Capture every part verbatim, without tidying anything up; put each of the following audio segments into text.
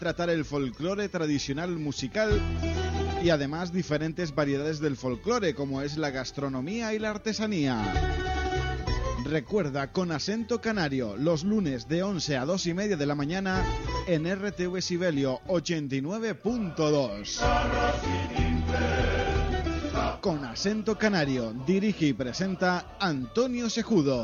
tratar el folclore tradicional musical y además diferentes variedades del folclore, como es la gastronomía y la artesanía. Recuerda, con acento canario, los lunes de once a dos y media de la mañana en R T V Sibelio ochenta y nueve punto dos. Con acento canario, dirige y presenta Antonio Sejudo.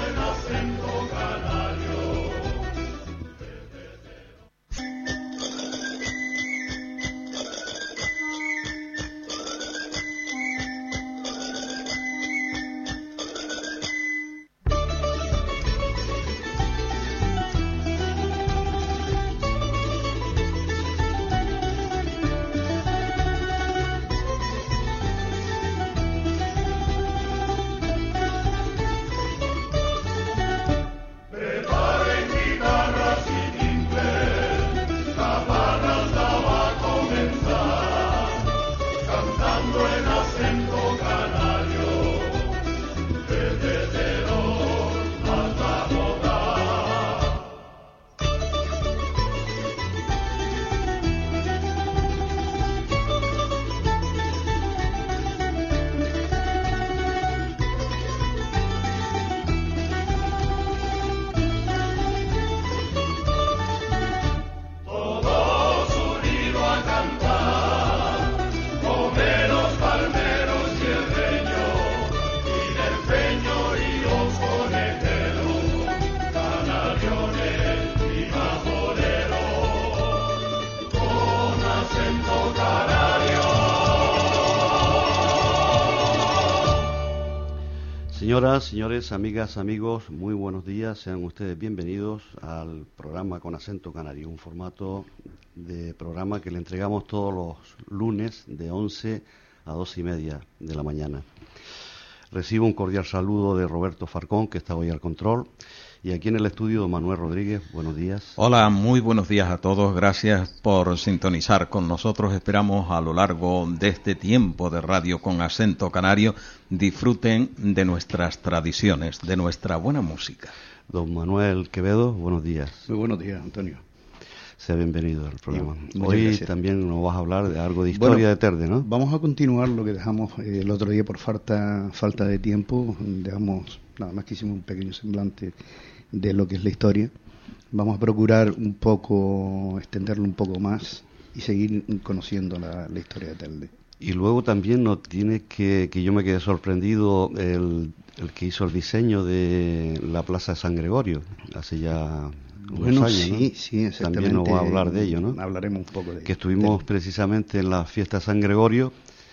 Señoras, señores, amigas, amigos, muy buenos días. Sean ustedes bienvenidos al programa Con Acento Canario, un formato de programa que le entregamos todos los lunes de once a dos y media de la mañana. Recibo un cordial saludo de Roberto Farcón, que está hoy al control, y aquí en el estudio Manuel Rodríguez. Buenos días. Hola, muy buenos días a todos. Gracias por sintonizar con nosotros. Esperamos a lo largo de este tiempo de radio con acento canario disfruten de nuestras tradiciones, de nuestra buena música. Don Manuel Quevedo, buenos días. Muy buenos días, Antonio. Sea bienvenido al programa. Bien, hoy gracias. También nos vas a hablar de algo de historia bueno, de Telde, ¿no? Vamos a continuar lo que dejamos eh, el otro día por falta, falta de tiempo. Dejamos, nada más que hicimos un pequeño semblante de lo que es la historia. Vamos a procurar un poco, extenderlo un poco más y seguir conociendo la, la historia de Telde. Y luego también nos tiene que, que yo me quedé sorprendido, el, el que hizo el diseño de la Plaza de San Gregorio, hace ya unos bueno, años, sí, ¿no? sí, exactamente. También nos va a hablar de ello, ¿no? Hablaremos un poco de ello. Que estuvimos de... precisamente en la fiesta de San Gregorio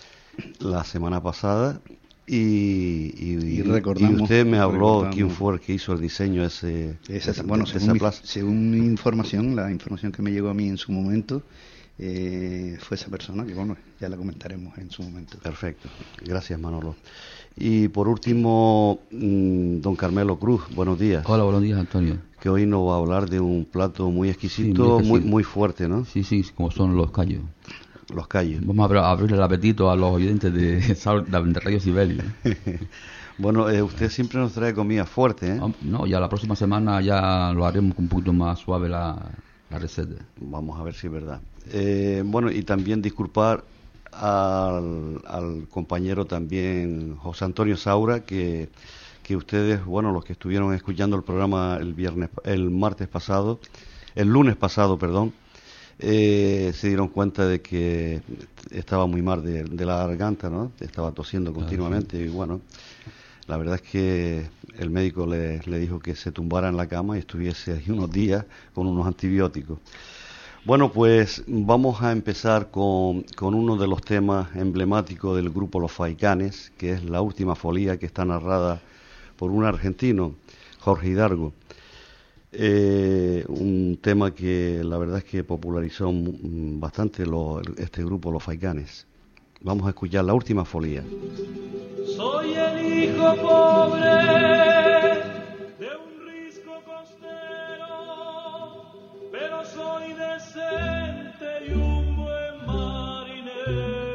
la semana pasada y, y, y, recordamos, y usted me habló quién fue el que hizo el diseño ese, esa, ese, bueno, de según esa mi, plaza. Según mi información, la información que me llegó a mí en su momento, eh, fue esa persona, que bueno, ya la comentaremos en su momento. Perfecto, gracias Manolo. Y por último, mmm, don Carmelo Cruz, buenos días. Hola, buenos días, Antonio. Que hoy nos va a hablar de un plato muy exquisito, sí, muy, muy, muy fuerte, ¿no? Sí, sí, como son los callos. Los callos. Vamos a abrir el apetito a los oyentes de, de Radio Sibelio. Bueno, eh, usted siempre nos trae comida fuerte, ¿eh? No, ya la próxima semana ya lo haremos un poquito más suave la, la receta. Vamos a ver si es verdad. Eh, bueno, y también disculpar al, al compañero también José Antonio Saura, que, que ustedes, bueno, los que estuvieron escuchando el programa el viernes, el martes pasado, el lunes pasado, perdón, eh, se dieron cuenta de que estaba muy mal de, de la garganta, ¿no? Estaba tosiendo continuamente. Claro, sí. Y bueno, la verdad es que el médico le, le dijo que se tumbara en la cama y estuviese ahí unos días con unos antibióticos. Bueno, pues vamos a empezar con, con uno de los temas emblemáticos del grupo Los Faicanes, que es La Última Folía, que está narrada por un argentino, Jorge Hidalgo. Eh, un tema que la verdad es que popularizó bastante lo, este grupo Los Faicanes. Vamos a escuchar La Última Folía. Soy el hijo pobre de un risco costero, pero soy decente y un buen marinero.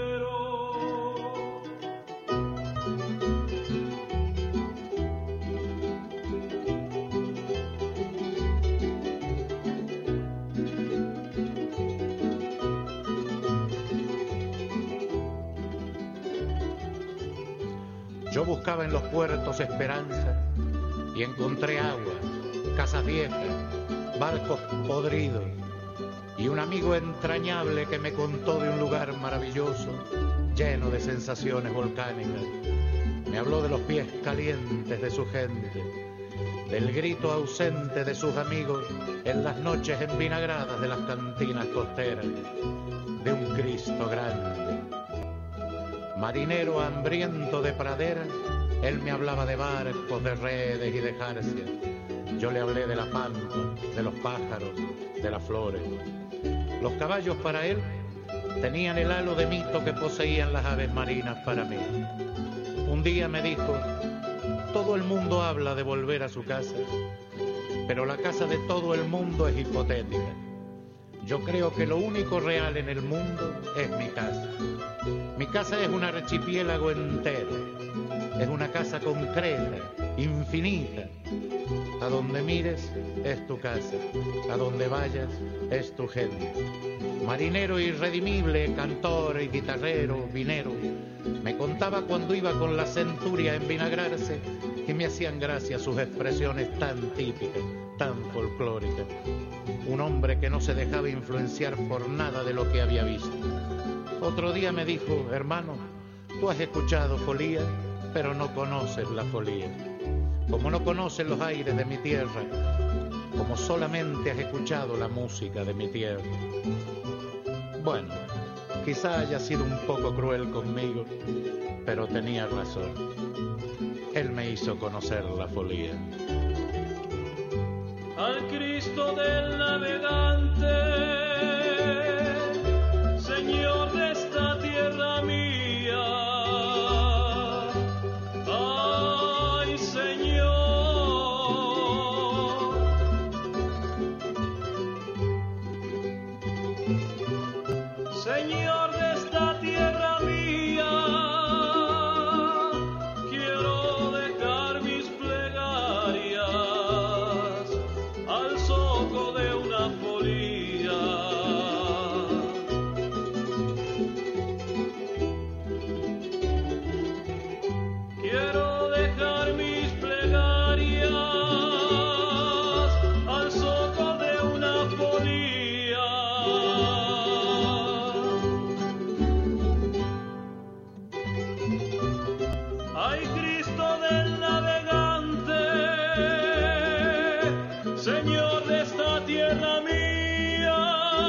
Yo buscaba en los puertos esperanza y encontré agua, casas viejas, barcos podridos y un amigo entrañable que me contó de un lugar maravilloso, lleno de sensaciones volcánicas. Me habló de los pies calientes de su gente, del grito ausente de sus amigos en las noches envinagradas de las cantinas costeras, de un Cristo grande. Marinero hambriento de pradera, él me hablaba de barcos, de redes y de jarcias. Yo le hablé de la pampa, de los pájaros, de las flores. Los caballos para él tenían el halo de mito que poseían las aves marinas para mí. Un día me dijo, todo el mundo habla de volver a su casa, pero la casa de todo el mundo es hipotética. Yo creo que lo único real en el mundo es mi casa. Mi casa es un archipiélago entero, es una casa concreta, infinita. A donde mires es tu casa, a donde vayas es tu gente. Marinero irredimible, cantor y guitarrero, vinero, me contaba cuando iba con la centuria a envinagrarse que me hacían gracia sus expresiones tan típicas, tan folclóricas. Un hombre que no se dejaba influenciar por nada de lo que había visto. Otro día me dijo, hermano, tú has escuchado folía, pero no conoces la folía. Como no conoces los aires de mi tierra, como solamente has escuchado la música de mi tierra. Bueno, quizá haya sido un poco cruel conmigo, pero tenía razón. Él me hizo conocer la folía. Al Cristo del navegante, Señor de esta tierra mía. Ay, Señor. Señor de esta tierra mía, quiero dejar mis plegarias al soco de una folía. Quiero dejar mis plegarias al soco de una folía. Ay, Cristo del navegante, Señor de esta tierra mía.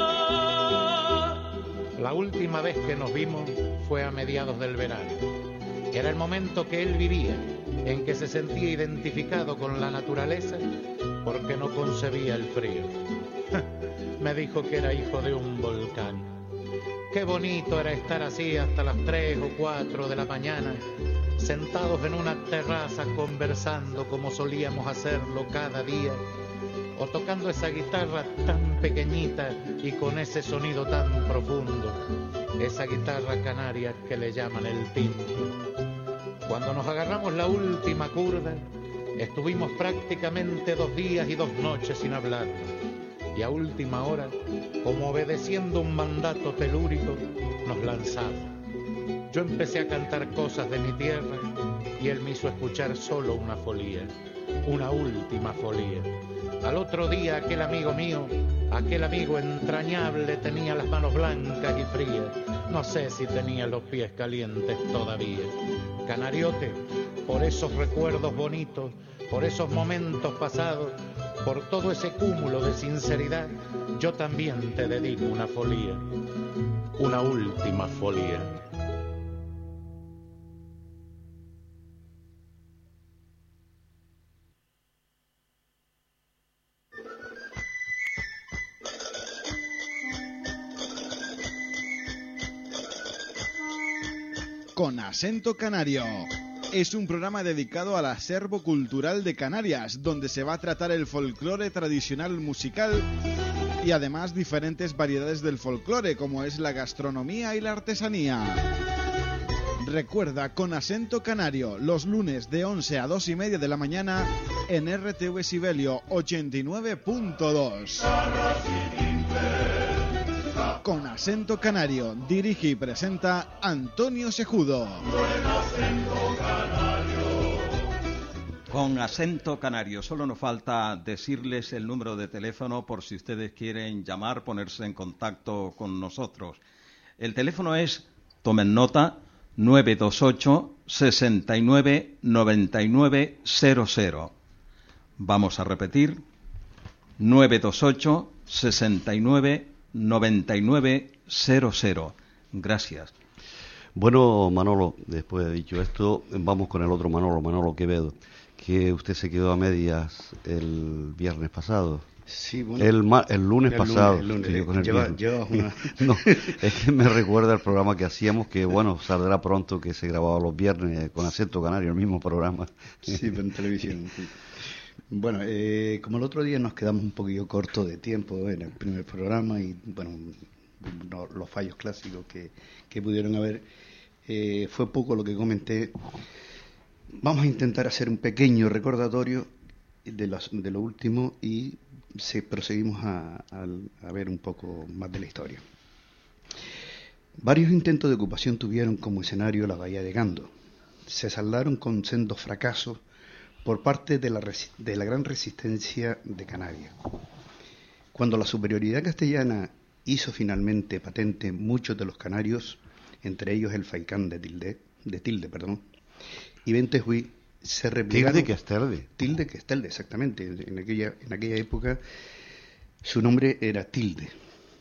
La última vez que nos vimos fue a mediados del verano. Era el momento que él vivía, en que se sentía identificado con la naturaleza porque no concebía el frío. Me dijo que era hijo de un volcán. Qué bonito era estar así hasta las tres o cuatro de la mañana, sentados en una terraza conversando como solíamos hacerlo cada día, o tocando esa guitarra tan pequeñita y con ese sonido tan profundo, esa guitarra canaria que le llaman el timbre. Cuando nos agarramos la última curva, estuvimos prácticamente dos días y dos noches sin hablarnos, y a última hora, como obedeciendo un mandato telúrico, nos lanzamos. Yo empecé a cantar cosas de mi tierra y él me hizo escuchar solo una folía, una última folía. Al otro día aquel amigo mío, aquel amigo entrañable, tenía las manos blancas y frías. No sé si tenía los pies calientes todavía. Canariote, por esos recuerdos bonitos, por esos momentos pasados, por todo ese cúmulo de sinceridad, yo también te dedico una folía, una última folía. Con acento canario. Es un programa dedicado al acervo cultural de Canarias, donde se va a tratar el folclore tradicional musical y además diferentes variedades del folclore, como es la gastronomía y la artesanía. Recuerda, Con acento canario, los lunes de once a dos y media de la mañana en R T V Sibelio ochenta y nueve punto dos. Con acento canario, dirige y presenta Antonio Sejudo. Buen acento canario. Con acento canario. Solo nos falta decirles el número de teléfono por si ustedes quieren llamar, ponerse en contacto con nosotros. El teléfono es, tomen nota, nueve dos ocho, sesenta y nueve, noventa y nueve cero cero. Vamos a repetir, nueve dos ocho, sesenta y nueve, noventa y nueve cero cero. Gracias. Bueno, Manolo, después de dicho esto, vamos con el otro Manolo, Manolo Quevedo, que usted se quedó a medias el viernes pasado. Sí, bueno. El, ma el lunes el pasado. Lunes, el lunes. Con el lleva, lleva una... no, es que me recuerda el programa que hacíamos, que bueno, saldrá pronto, que se grababa los viernes con acento canario, el mismo programa. Sí, pero en televisión. Sí. Bueno, eh, como el otro día nos quedamos un poquillo cortos de tiempo en el primer programa y, bueno, no, los fallos clásicos que, que pudieron haber, eh, fue poco lo que comenté. Vamos a intentar hacer un pequeño recordatorio de, los, de lo último y se, proseguimos a, a, a ver un poco más de la historia. Varios intentos de ocupación tuvieron como escenario la bahía de Gando. Se saldaron con sendos fracasos por parte de la, de la gran resistencia de Canarias. Cuando la superioridad castellana hizo finalmente patente muchos de los canarios, entre ellos el Faicán de Tilde, de Tilde, perdón, y Bentejuí, se replegaron. Tilde que es Telde. Tilde que es Telde, exactamente. En aquella, en aquella época su nombre era Tilde.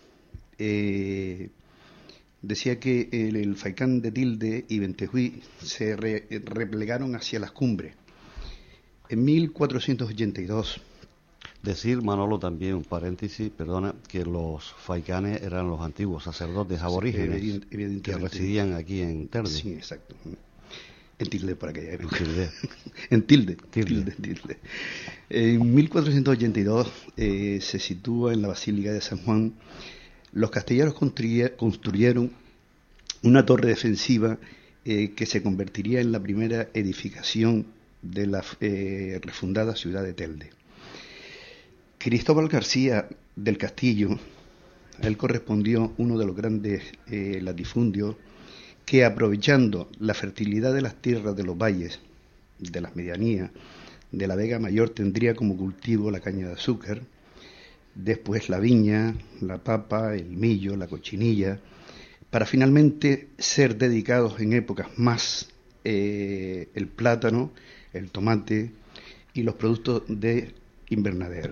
Eh, decía que el, el Faicán de Tilde y Bentejuí se re, replegaron hacia las cumbres. En mil cuatrocientos ochenta y dos. Decir, Manolo, también un paréntesis, perdona, que los faicanes eran los antiguos sacerdotes aborígenes sí, que residían aquí en Telde. Sí, exacto. En Tilde por aquella época. En Tilde. en Tilde. Tilde. Tilde, Tilde. En mil cuatrocientos ochenta y dos eh, se sitúa en la Basílica de San Juan. Los castellanos construyeron una torre defensiva eh, que se convertiría en la primera edificación de la eh, refundada ciudad de Telde. Cristóbal García del Castillo, a él correspondió uno de los grandes eh, latifundios que, aprovechando la fertilidad de las tierras de los valles, de las medianías, de la Vega Mayor, tendría como cultivo la caña de azúcar, después la viña, la papa, el millo, la cochinilla, para finalmente ser dedicados en épocas más eh, el plátano, el tomate y los productos de invernadero.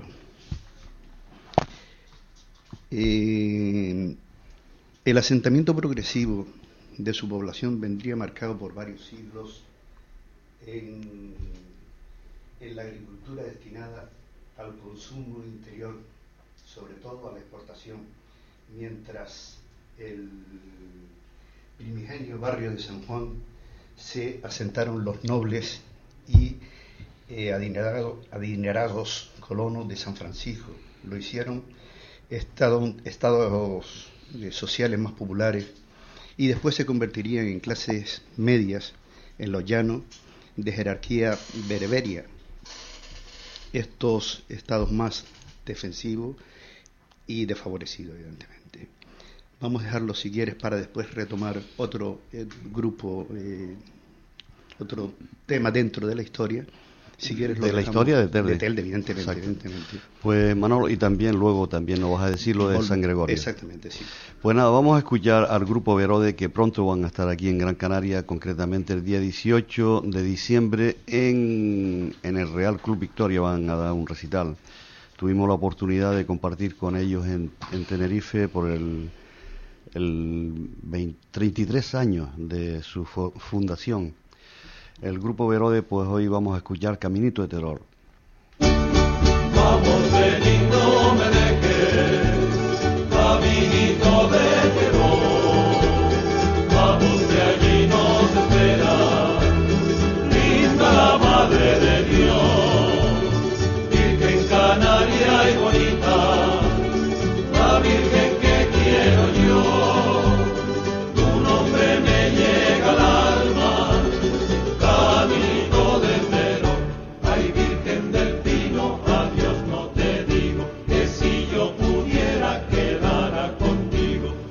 Eh, el asentamiento progresivo de su población vendría marcado por varios siglos en, en la agricultura destinada al consumo interior, sobre todo a la exportación, mientras el primigenio barrio de San Juan se asentaron los nobles y eh, adinerado, adinerados colonos de San Francisco. Lo hicieron estados, estados eh, sociales más populares y después se convertirían en clases medias en los llanos de jerarquía bereberia. Estos estados más defensivos y desfavorecidos, evidentemente. Vamos a dejarlo, si quieres, para después retomar otro eh, grupo, eh, otro tema dentro de la historia. Si quieres, lo de la historia de Telde. De Telde, evidentemente, evidentemente. Pues Manolo, y también luego también nos vas a decir lo de San Gregorio. Exactamente, sí. Pues nada, vamos a escuchar al grupo Verode, que pronto van a estar aquí en Gran Canaria, concretamente el día dieciocho de diciembre en, en el Real Club Victoria, van a dar un recital. Tuvimos la oportunidad de compartir con ellos en, en Tenerife por el, el veinte, treinta y tres años de su fundación. El grupo Verode, pues hoy vamos a escuchar Caminito de Terror. Vamos, Benito, me dejes, caminito de terror. Vamos, que allí nos espera, linda la Madre de Dios. Virgen Canaria y bonita, la Virgen que quiero yo. Tu nombre me llega al alma, caminito de terror. Ay, Virgen del Pino, adiós no te digo, que si yo pudiera quedara contigo.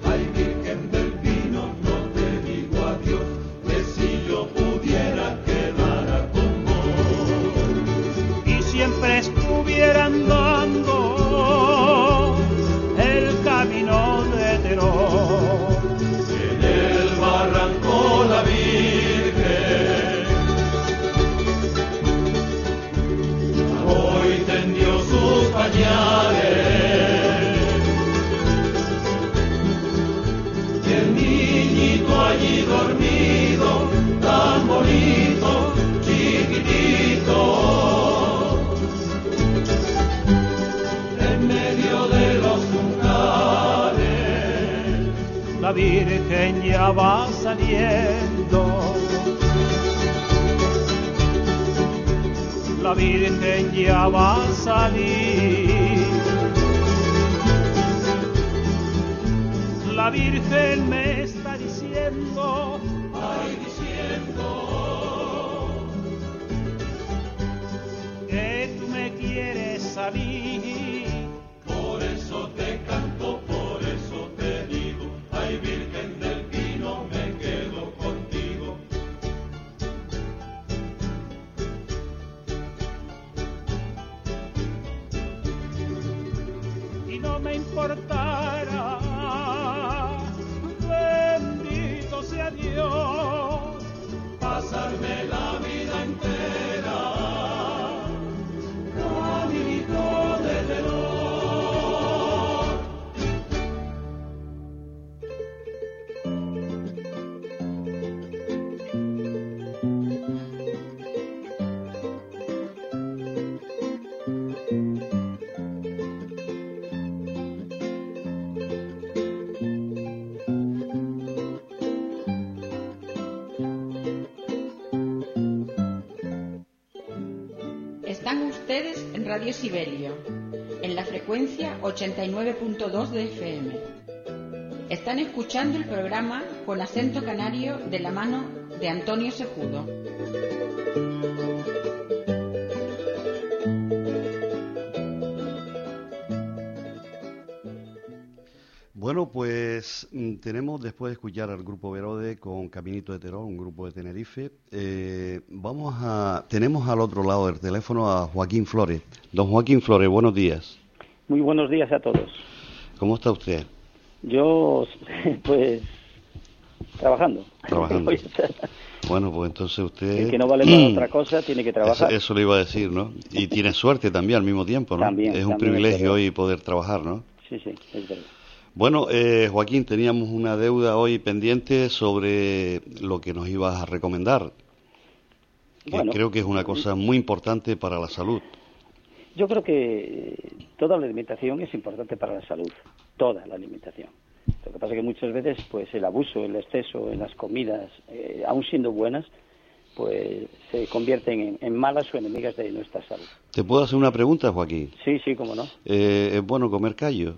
allí dormido, tan bonito, chiquitito, en medio de los juncales, la Virgen ya va saliendo. La Virgen ya va a salir. La Virgen me está diciendo, ay, diciendo que tú me quieres a mí. Por eso te canto, por eso te digo, ay, Virgen del Pino, me quedo contigo. Y no me importará, bendito sea Dios, pasarme la vida entera caminito de dolor. Están ustedes en Radio Sibelio, en la frecuencia ochenta y nueve punto dos de F M. Están escuchando el programa Con Acento Canario de la mano de Antonio Cejudo. Bueno, pues tenemos, después de escuchar al grupo Verode con Caminito de Terón, un grupo de Tenerife, eh, vamos a, tenemos al otro lado del teléfono a Joaquín Flores. Don Joaquín Flores, buenos días. Muy buenos días a todos. ¿Cómo está usted? Yo, pues, trabajando. Trabajando. Bueno, pues entonces usted... El que no vale para otra cosa tiene que trabajar. Eso, eso le iba a decir, ¿no? Y tiene suerte también al mismo tiempo, ¿no? También, es un también privilegio es hoy poder trabajar, ¿no? Sí, sí, es verdad. Bueno, eh, Joaquín, teníamos una deuda hoy pendiente sobre lo que nos ibas a recomendar, que bueno, creo que es una cosa muy importante para la salud. Yo creo que toda la alimentación es importante para la salud, toda la alimentación. Lo que pasa es que muchas veces pues el abuso, el exceso en las comidas, eh, aun siendo buenas, pues se convierten en, en malas o enemigas de nuestra salud. ¿Te puedo hacer una pregunta, Joaquín? Sí, sí, cómo no. Eh, ¿Es bueno comer callo?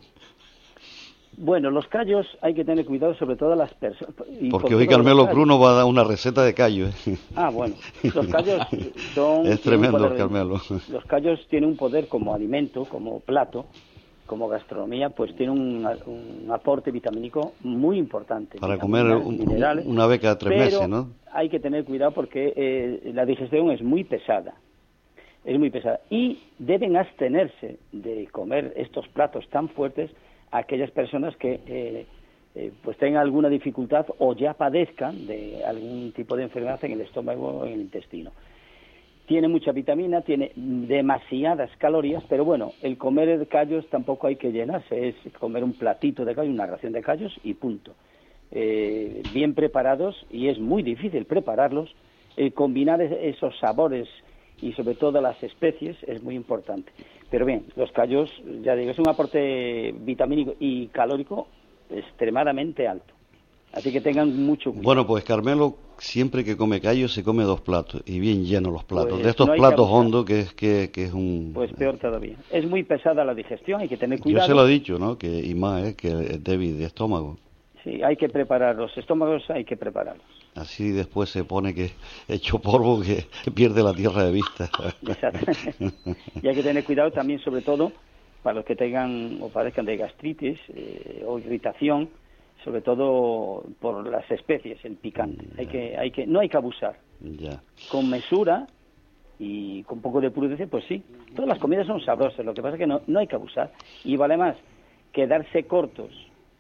Bueno, los callos hay que tener cuidado, sobre todo las personas. Porque hoy Carmelo Cruz nos va a dar una receta de callo. ¿eh? Ah, bueno. Los callos son... Es tremendo el de, Carmelo. Los callos tienen un poder como alimento, como plato, como gastronomía, pues tiene un, un aporte vitamínico muy importante. Para comer un, minerales, una beca de tres pero meses, ¿no? Hay que tener cuidado porque eh, la digestión es muy pesada. Es muy pesada. Y deben abstenerse de comer estos platos tan fuertes aquellas personas que eh, eh, pues tengan alguna dificultad o ya padezcan de algún tipo de enfermedad en el estómago o en el intestino. Tiene mucha vitamina, tiene demasiadas calorías, pero bueno, el comer callos tampoco hay que llenarse, es comer un platito de callos, una ración de callos y punto. Eh, bien preparados, y es muy difícil prepararlos, eh, combinar esos sabores y sobre todo las especies es muy importante. Pero bien, los callos, ya digo, es un aporte vitamínico y calórico extremadamente alto. Así que tengan mucho cuidado. Bueno, pues Carmelo siempre que come callos se come dos platos, y bien llenos los platos. Pues de estos no platos hondos que es que, que es un... Pues peor todavía. Es muy pesada la digestión, hay que tener cuidado. Yo se lo he dicho, ¿no? Que, y más, ¿eh? Que es débil de estómago. Sí, hay que preparar los estómagos, hay que prepararlos. Así después se pone que hecho polvo que pierde la tierra de vista. Exacto. Y hay que tener cuidado también, sobre todo, para los que tengan o padezcan de gastritis eh, o irritación, sobre todo por las especies, el picante. Ya. Hay que, hay que, no hay que abusar. Ya. Con mesura y con poco de prudencia, pues sí. Todas las comidas son sabrosas, lo que pasa es que no, no hay que abusar. Y vale más quedarse cortos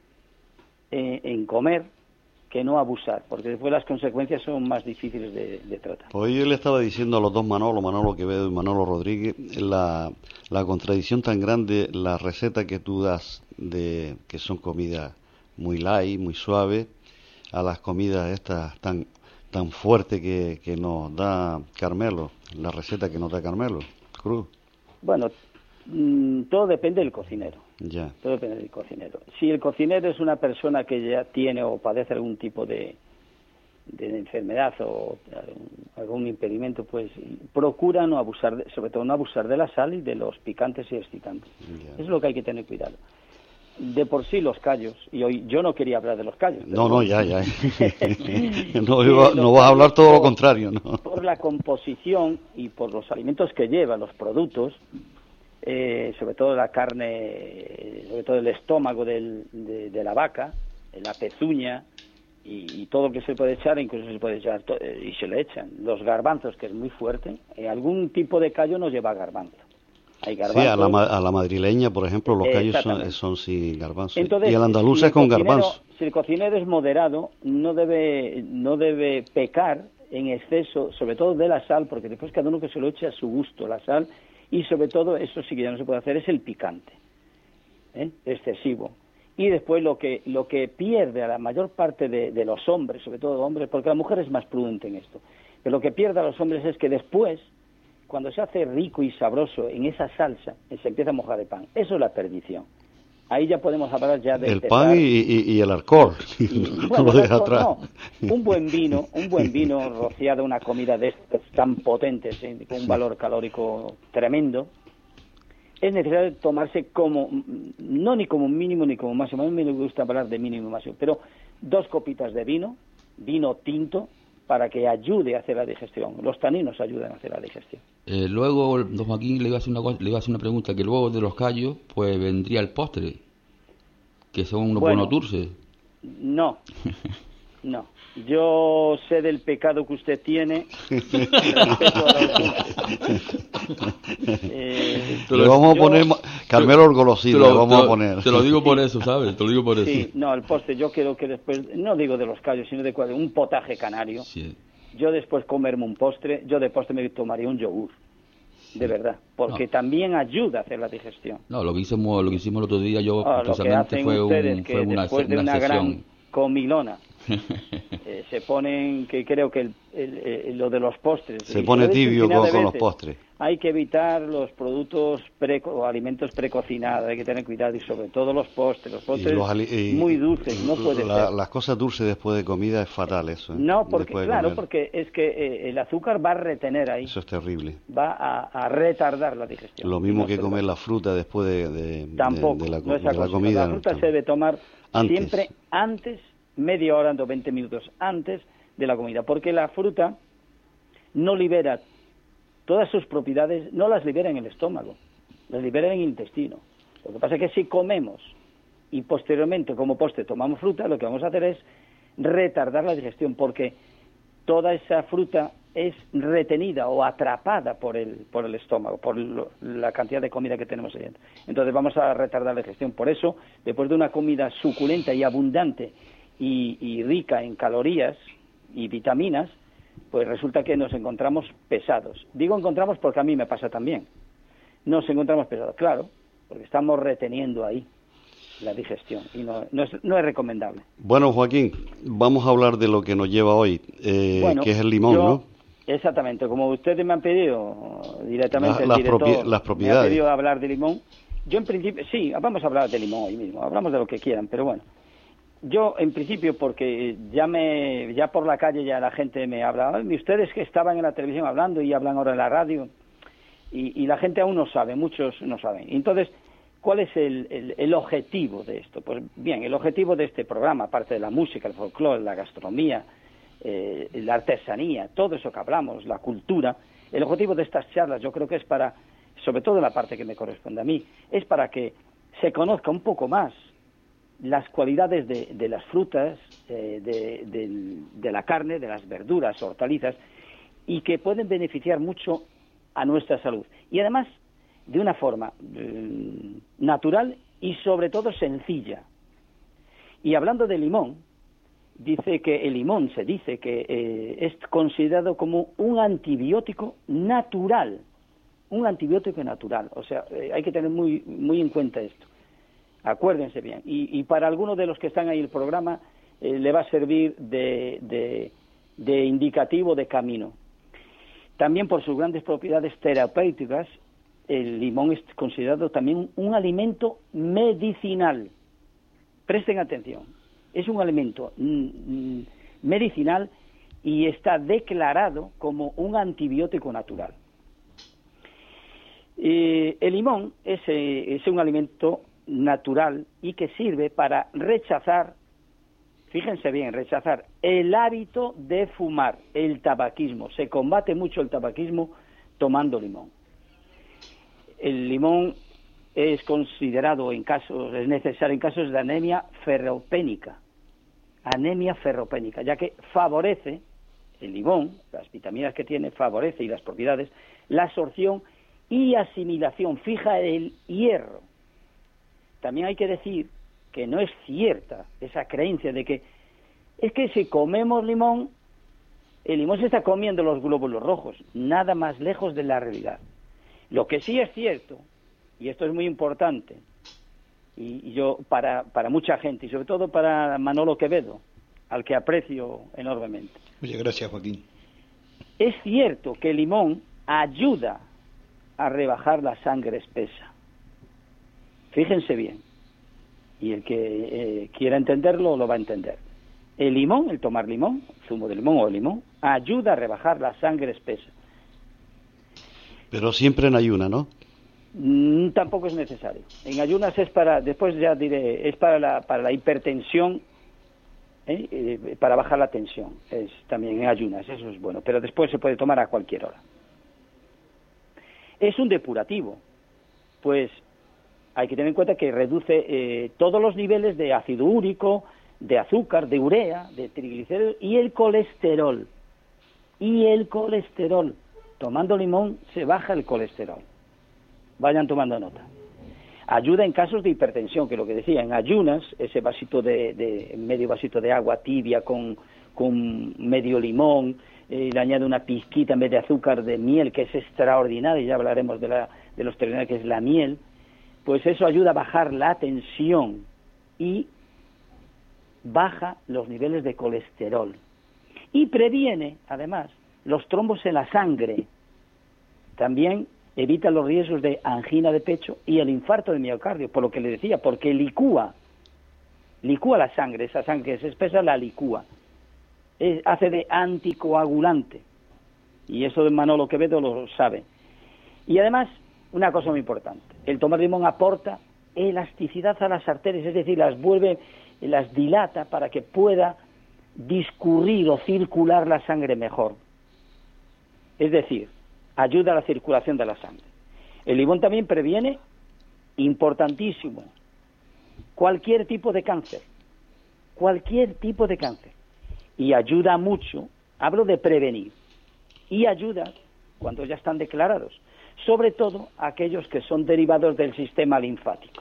eh, en comer que no abusar, porque después las consecuencias son más difíciles de, de tratar. Pues yo le estaba diciendo a los dos Manolo, Manolo Quevedo y Manolo Rodríguez, la, la contradicción tan grande, la receta que tú das de que son comidas muy light, muy suaves, a las comidas estas tan tan fuertes que, que nos da Carmelo, la receta que nos da Carmelo Cruz? Bueno, mmm, todo depende del cocinero. Ya. Todo depende del cocinero. Si el cocinero es una persona que ya tiene o padece algún tipo de, de enfermedad o algún impedimento, pues procura no abusar, de, sobre todo no abusar de la sal y de los picantes y excitantes. Ya. Eso es lo que hay que tener cuidado. De por sí los callos, y hoy yo no quería hablar de los callos. No, no, ya, ya. no, iba, no vas a hablar todo lo contrario, ¿no? Por la composición y por los alimentos que llevan, los productos, eh, sobre todo la carne, sobre todo el estómago del, de, de la vaca, la pezuña, y, y todo lo que se puede echar, incluso se puede echar, y se le echan. Los garbanzos, que es muy fuerte, eh, algún tipo de callo no lleva garbanzo. Hay garbanzos. Sí, a la, a la madrileña, por ejemplo, los callos son, son sin garbanzo. Entonces, y el andaluz si es con cocinero, garbanzo. Si el cocinero es moderado, no debe, no debe pecar en exceso, sobre todo de la sal, porque después cada uno que se lo eche a su gusto, la sal, y sobre todo, eso sí que ya no se puede hacer, es el picante, ¿eh? excesivo. Y después lo que lo que pierde a la mayor parte de, de los hombres, sobre todo hombres, porque la mujer es más prudente en esto, pero lo que pierde a los hombres es que después, cuando se hace rico y sabroso en esa salsa, se empieza a mojar el pan. Eso es la perdición. Ahí ya podemos hablar ya de el pan y, y, y el alcohol. Y, no bueno, lo el deja alcohol, atrás. No. Un buen vino, un buen vino rociado, una comida de estas tan potentes, ¿eh? con un valor calórico tremendo, es necesario tomarse como, no ni como mínimo ni como máximo, a mí me gusta hablar de mínimo y máximo, pero dos copitas de vino, vino tinto, para que ayude a hacer la digestión. Los taninos ayudan a hacer la digestión. Eh, luego, don Joaquín, le iba a hacer una, le iba a hacer una pregunta, que luego de los callos, pues vendría el postre, que son unos bueno, buenos dulces. No, no. Yo sé del pecado que usted tiene respecto a los dulces. Eh, le vamos yo, a poner Carmelo el golosino, le vamos te lo, a poner. Te lo digo por eso, ¿sabes? Te lo digo por eso. Sí, no, el postre, yo quiero que después, no digo de los callos, sino de un potaje canario. Sí. Yo después comerme un postre, yo de postre me tomaría un yogur. De verdad, porque no. también ayuda a hacer la digestión. No, lo que hicimos, lo que hicimos el otro día, yo oh, precisamente fue, un, que fue una, después de una, una sesión. gran comilona, eh, se ponen, que creo que el, el, el, lo de los postres... Se pone tibio con, con los postres. Hay que evitar los productos pre, o alimentos precocinados, hay que tener cuidado, y sobre todo los postres, los postres los ali- y, muy dulces, no puede la, ser. Las cosas dulces después de comida es fatal eso. ¿eh? No, porque claro, porque es que eh, el azúcar va a retener ahí. Eso es terrible. Va a, a retardar la digestión. Lo mismo no que comer la fruta después de, de, Tampoco, de, de, la, no es de la comida. La fruta no, se debe tomar antes. siempre antes, media hora o veinte minutos antes de la comida, porque la fruta no libera todas sus propiedades, no las libera en el estómago, las libera en el intestino. Lo que pasa es que si comemos y posteriormente como postre tomamos fruta, lo que vamos a hacer es retardar la digestión, porque toda esa fruta es retenida o atrapada por el por el estómago, por lo, la cantidad de comida que tenemos ahí dentro. Entonces vamos a retardar la digestión. Por eso, después de una comida suculenta y abundante y, y rica en calorías y vitaminas, pues resulta que nos encontramos pesados. Digo encontramos porque a mí me pasa también. Nos encontramos pesados, claro, porque estamos reteniendo ahí la digestión y no, no, es, no es recomendable. Bueno, Joaquín, vamos a hablar de lo que nos lleva hoy, eh, bueno, que es el limón, yo, ¿no? Exactamente, como ustedes me han pedido directamente, la, el director propi- las propiedades. me ha pedido hablar de limón. Yo en principio, sí, vamos a hablar de limón hoy mismo, hablamos de lo que quieran, pero bueno. Yo, en principio, porque ya me ya por la calle ya la gente me habla, y ustedes que estaban en la televisión hablando y hablan ahora en la radio, y, y la gente aún no sabe, muchos no saben. Entonces, ¿cuál es el, el, el objetivo de esto? Pues bien, el objetivo de este programa, aparte de la música, el folclore, la gastronomía, eh, la artesanía, todo eso que hablamos, la cultura, el objetivo de estas charlas yo creo que es para, sobre todo la parte que me corresponde a mí, es para que se conozca un poco más las cualidades de, de las frutas, eh, de, de, de la carne, de las verduras, hortalizas, y que pueden beneficiar mucho a nuestra salud. Y además, de una forma eh, natural y sobre todo sencilla. Y hablando de limón, dice que el limón se dice que eh, es considerado como un antibiótico natural, un antibiótico natural. O sea, eh, hay que tener muy, muy en cuenta esto. Acuérdense bien. Y, y para algunos de los que están ahí en el programa, eh, le va a servir de, de, de indicativo de camino. También por sus grandes propiedades terapéuticas, el limón es considerado también un alimento medicinal. Presten atención, es un alimento mm, medicinal y está declarado como un antibiótico natural. Eh, el limón es, eh, es un alimento natural y que sirve para rechazar, fíjense bien, rechazar el hábito de fumar, el tabaquismo. Se combate mucho el tabaquismo tomando limón. El limón es considerado en casos, es necesario en casos de anemia ferropénica, anemia ferropénica, ya que favorece el limón, las vitaminas que tiene, favorece y las propiedades, la absorción y asimilación, fija el hierro. También hay que decir que no es cierta esa creencia de que es que si comemos limón, el limón se está comiendo los glóbulos rojos, nada más lejos de la realidad. Lo que sí es cierto, y esto es muy importante, y yo para, para mucha gente, y sobre todo para Manolo Quevedo, al que aprecio enormemente. Muchas gracias, Joaquín. Es cierto que el limón ayuda a rebajar la sangre espesa. Fíjense bien, y el que eh, quiera entenderlo lo va a entender. El limón, el tomar limón, zumo de limón o limón, ayuda a rebajar la sangre espesa. Pero siempre en ayuna, ¿no? Mm, tampoco es necesario. En ayunas es para, después ya diré, es para la, para la hipertensión, ¿eh? Eh, para bajar la tensión. Es también en ayunas, eso es bueno. Pero después se puede tomar a cualquier hora. Es un depurativo, pues hay que tener en cuenta que reduce eh, todos los niveles de ácido úrico, de azúcar, de urea, de triglicéridos y el colesterol. Y el colesterol. Tomando limón se baja el colesterol. Vayan tomando nota. Ayuda en casos de hipertensión, que es lo que decía, en ayunas, ese vasito de, de medio vasito de agua tibia con, con medio limón, eh, le añade una pizquita en vez de azúcar de miel, que es extraordinaria, ya hablaremos de, la, de lo extraordinario que es la miel, pues eso ayuda a bajar la tensión y baja los niveles de colesterol. Y previene, además, los trombos en la sangre. También evita los riesgos de angina de pecho y el infarto de miocardio, por lo que le decía, porque licúa, licúa la sangre, esa sangre que es espesa la licúa. Es, hace de anticoagulante. Y eso de Manolo Quevedo lo sabe. Y además, una cosa muy importante, el tomar limón aporta elasticidad a las arterias, es decir, las vuelve, las dilata para que pueda discurrir o circular la sangre mejor. Es decir, ayuda a la circulación de la sangre. El limón también previene, importantísimo, cualquier tipo de cáncer. Cualquier tipo de cáncer. Y ayuda mucho, hablo de prevenir, y ayuda cuando ya están declarados, sobre todo aquellos que son derivados del sistema linfático.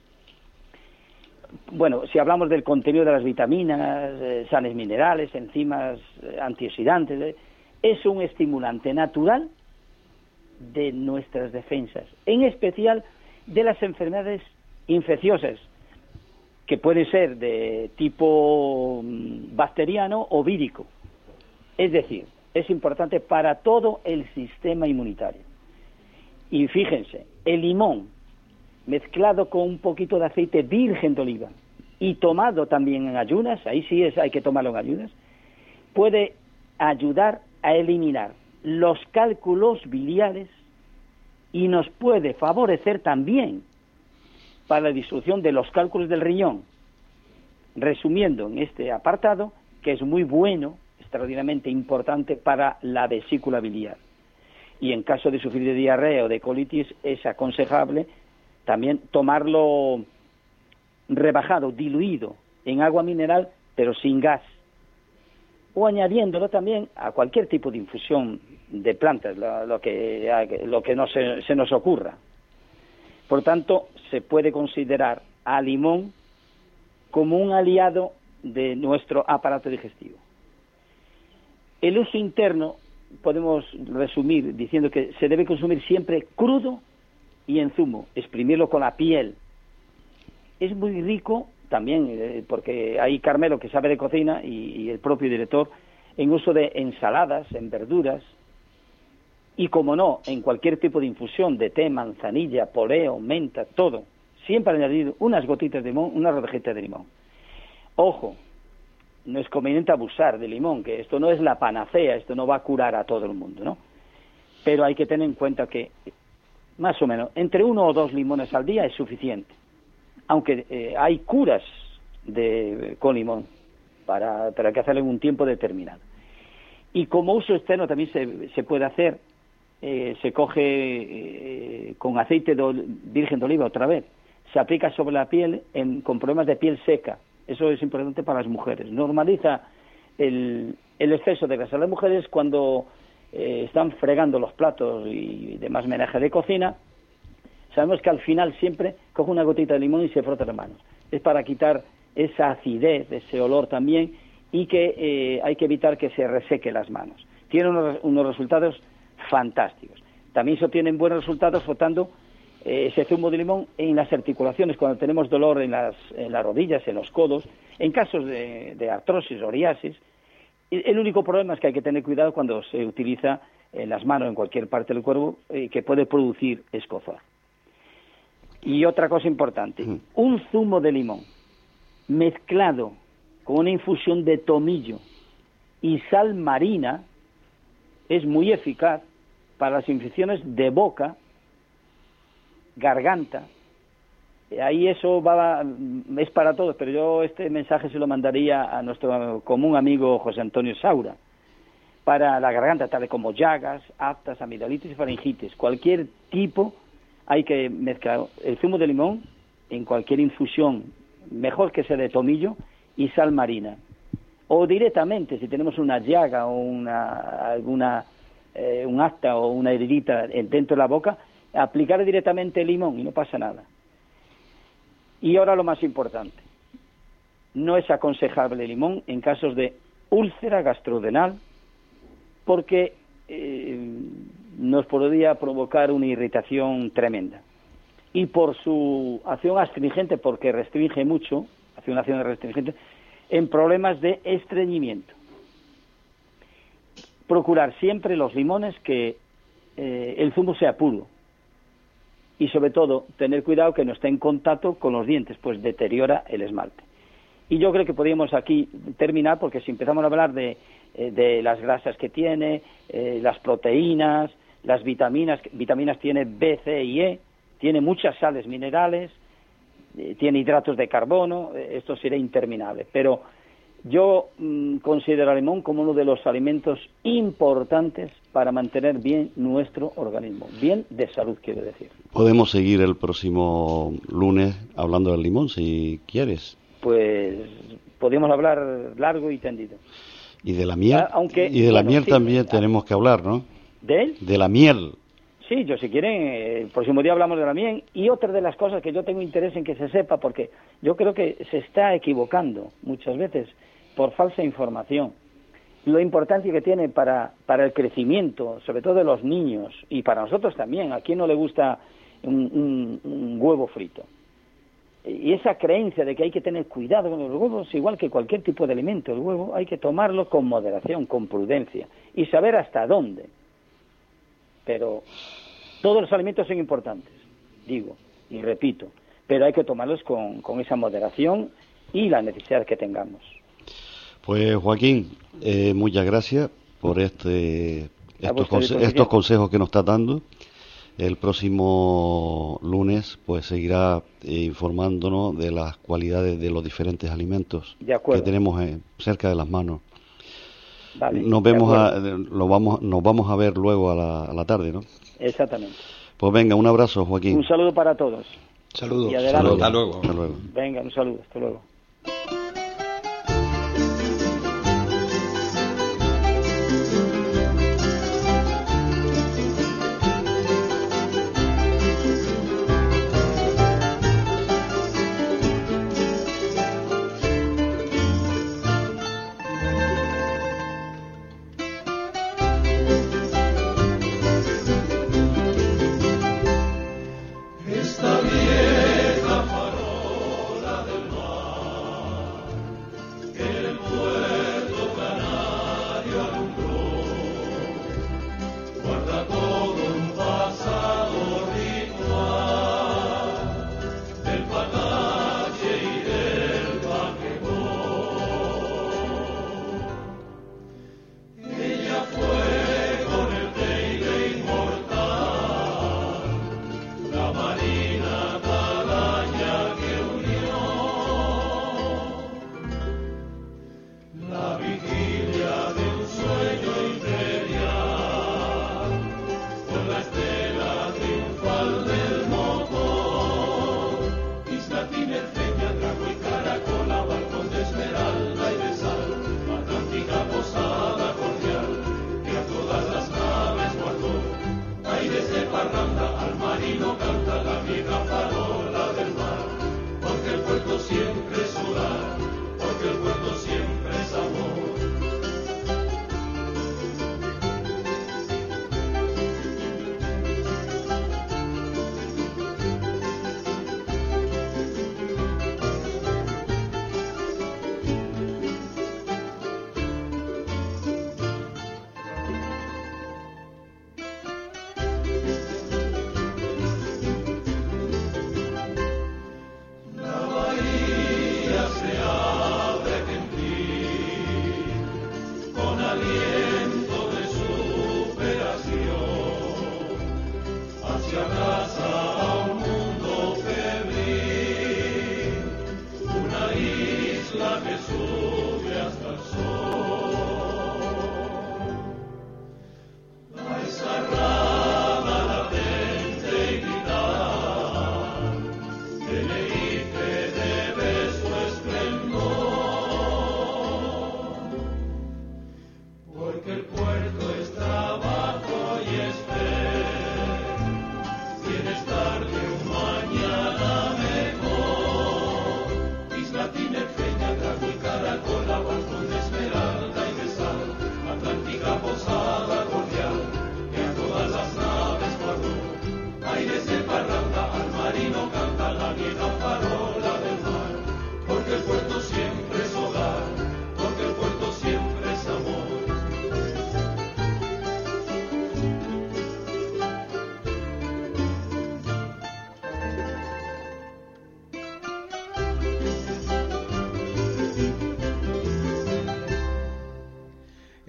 Bueno, si hablamos del contenido de las vitaminas, eh, sales minerales, enzimas, eh, antioxidantes, eh, es un estimulante natural de nuestras defensas, en especial de las enfermedades infecciosas, que pueden ser de tipo bacteriano o vírico. Es decir, es importante para todo el sistema inmunitario. Y fíjense, el limón mezclado con un poquito de aceite virgen de oliva y tomado también en ayunas, ahí sí es, hay que tomarlo en ayunas, puede ayudar a eliminar los cálculos biliares y nos puede favorecer también para la disolución de los cálculos del riñón. Resumiendo en este apartado, que es muy bueno, extraordinariamente importante para la vesícula biliar. Y en caso de sufrir de diarrea o de colitis, es aconsejable también tomarlo rebajado, diluido en agua mineral, pero sin gas, o añadiéndolo también a cualquier tipo de infusión de plantas, lo, lo que, lo que no se, se nos ocurra. Por tanto, se puede considerar al limón como un aliado de nuestro aparato digestivo. El uso interno podemos resumir diciendo que se debe consumir siempre crudo y en zumo, exprimirlo con la piel. Es muy rico también, eh, porque hay Carmelo que sabe de cocina y, y el propio director, en uso de ensaladas, en verduras, y como no, en cualquier tipo de infusión de té, manzanilla, poleo, menta, todo, siempre añadir unas gotitas de limón, una rodejita de limón. Ojo, no es conveniente abusar de limón, que esto no es la panacea, esto no va a curar a todo el mundo, ¿no? Pero hay que tener en cuenta que, más o menos, entre uno o dos limones al día es suficiente. Aunque eh, hay curas de, con limón, para, para que hacerlo en un tiempo determinado. Y como uso externo también se, se puede hacer, eh, se coge eh, con aceite de, virgen de oliva otra vez, se aplica sobre la piel en, con problemas de piel seca. Eso es importante para las mujeres. Normaliza el, el exceso de grasa. Las mujeres cuando eh, están fregando los platos y demás menaje de cocina, sabemos que al final siempre coge una gotita de limón y se frota las manos. Es para quitar esa acidez, ese olor también, y que eh, hay que evitar que se reseque las manos. Tiene unos, unos resultados fantásticos. También se obtienen buenos resultados frotando eh, ese zumo de limón en las articulaciones, cuando tenemos dolor en las, en las rodillas, en los codos, en casos de, de artrosis, psoriasis. El único problema es que hay que tener cuidado cuando se utiliza en las manos, en cualquier parte del cuerpo, eh, que puede producir escozor. Y otra cosa importante, un zumo de limón mezclado con una infusión de tomillo y sal marina es muy eficaz para las infecciones de boca, garganta. Ahí eso va, es para todos, pero yo este mensaje se lo mandaría a nuestro común amigo José Antonio Saura, para la garganta, tales como llagas, aftas, amigdalitis y faringitis, cualquier tipo. Hay que mezclar el zumo de limón en cualquier infusión, mejor que sea de tomillo y sal marina. O directamente, si tenemos una llaga o una, alguna, eh, un afta o una heridita dentro de la boca, aplicar directamente el limón y no pasa nada. Y ahora lo más importante, no es aconsejable el limón en casos de úlcera gastrodenal, porque eh, nos podría provocar una irritación tremenda. Y por su acción astringente, porque restringe mucho, hace una acción restringente, en problemas de estreñimiento. Procurar siempre los limones que eh, el zumo sea puro. Y sobre todo, tener cuidado que no esté en contacto con los dientes, pues deteriora el esmalte. Y yo creo que podríamos aquí terminar, porque si empezamos a hablar de, eh, de las grasas que tiene, eh, las proteínas, las vitaminas, vitaminas tiene B, C y E, tiene muchas sales minerales, eh, tiene hidratos de carbono, eh, esto sería interminable. Pero yo mmm, considero al limón como uno de los alimentos importantes para mantener bien nuestro organismo, bien de salud, quiero decir. Podemos seguir el próximo lunes hablando del limón, si quieres. Pues podríamos hablar largo y tendido. Y de la miel, ah, aunque, y de la bueno, miel sí, también ah, tenemos que hablar, ¿no? ¿De él? De la miel. Sí, yo si quieren, el próximo día hablamos de la miel. Y otra de las cosas que yo tengo interés en que se sepa, porque yo creo que se está equivocando muchas veces por falsa información, lo importante que tiene para, para el crecimiento, sobre todo de los niños, y para nosotros también. ¿A quién no le gusta un, un, un huevo frito? Y esa creencia de que hay que tener cuidado con los huevos, igual que cualquier tipo de alimento, el huevo hay que tomarlo con moderación, con prudencia, y saber hasta dónde. Pero todos los alimentos son importantes, digo, y repito, pero hay que tomarlos con, con esa moderación y la necesidad que tengamos. Pues Joaquín, eh, muchas gracias por este estos, conse estos consejos que nos está dando. El próximo lunes pues seguirá eh, informándonos de las cualidades de los diferentes alimentos que tenemos eh, cerca de las manos. Vale, nos vemos a, lo vamos nos vamos a ver luego a la, a la tarde, ¿no? Exactamente. Pues venga, un abrazo, Joaquín. Un saludo para todos. Saludos. Saludos. Hasta luego. Hasta luego. Venga, un saludo. Hasta luego. Esta vieja farola del mar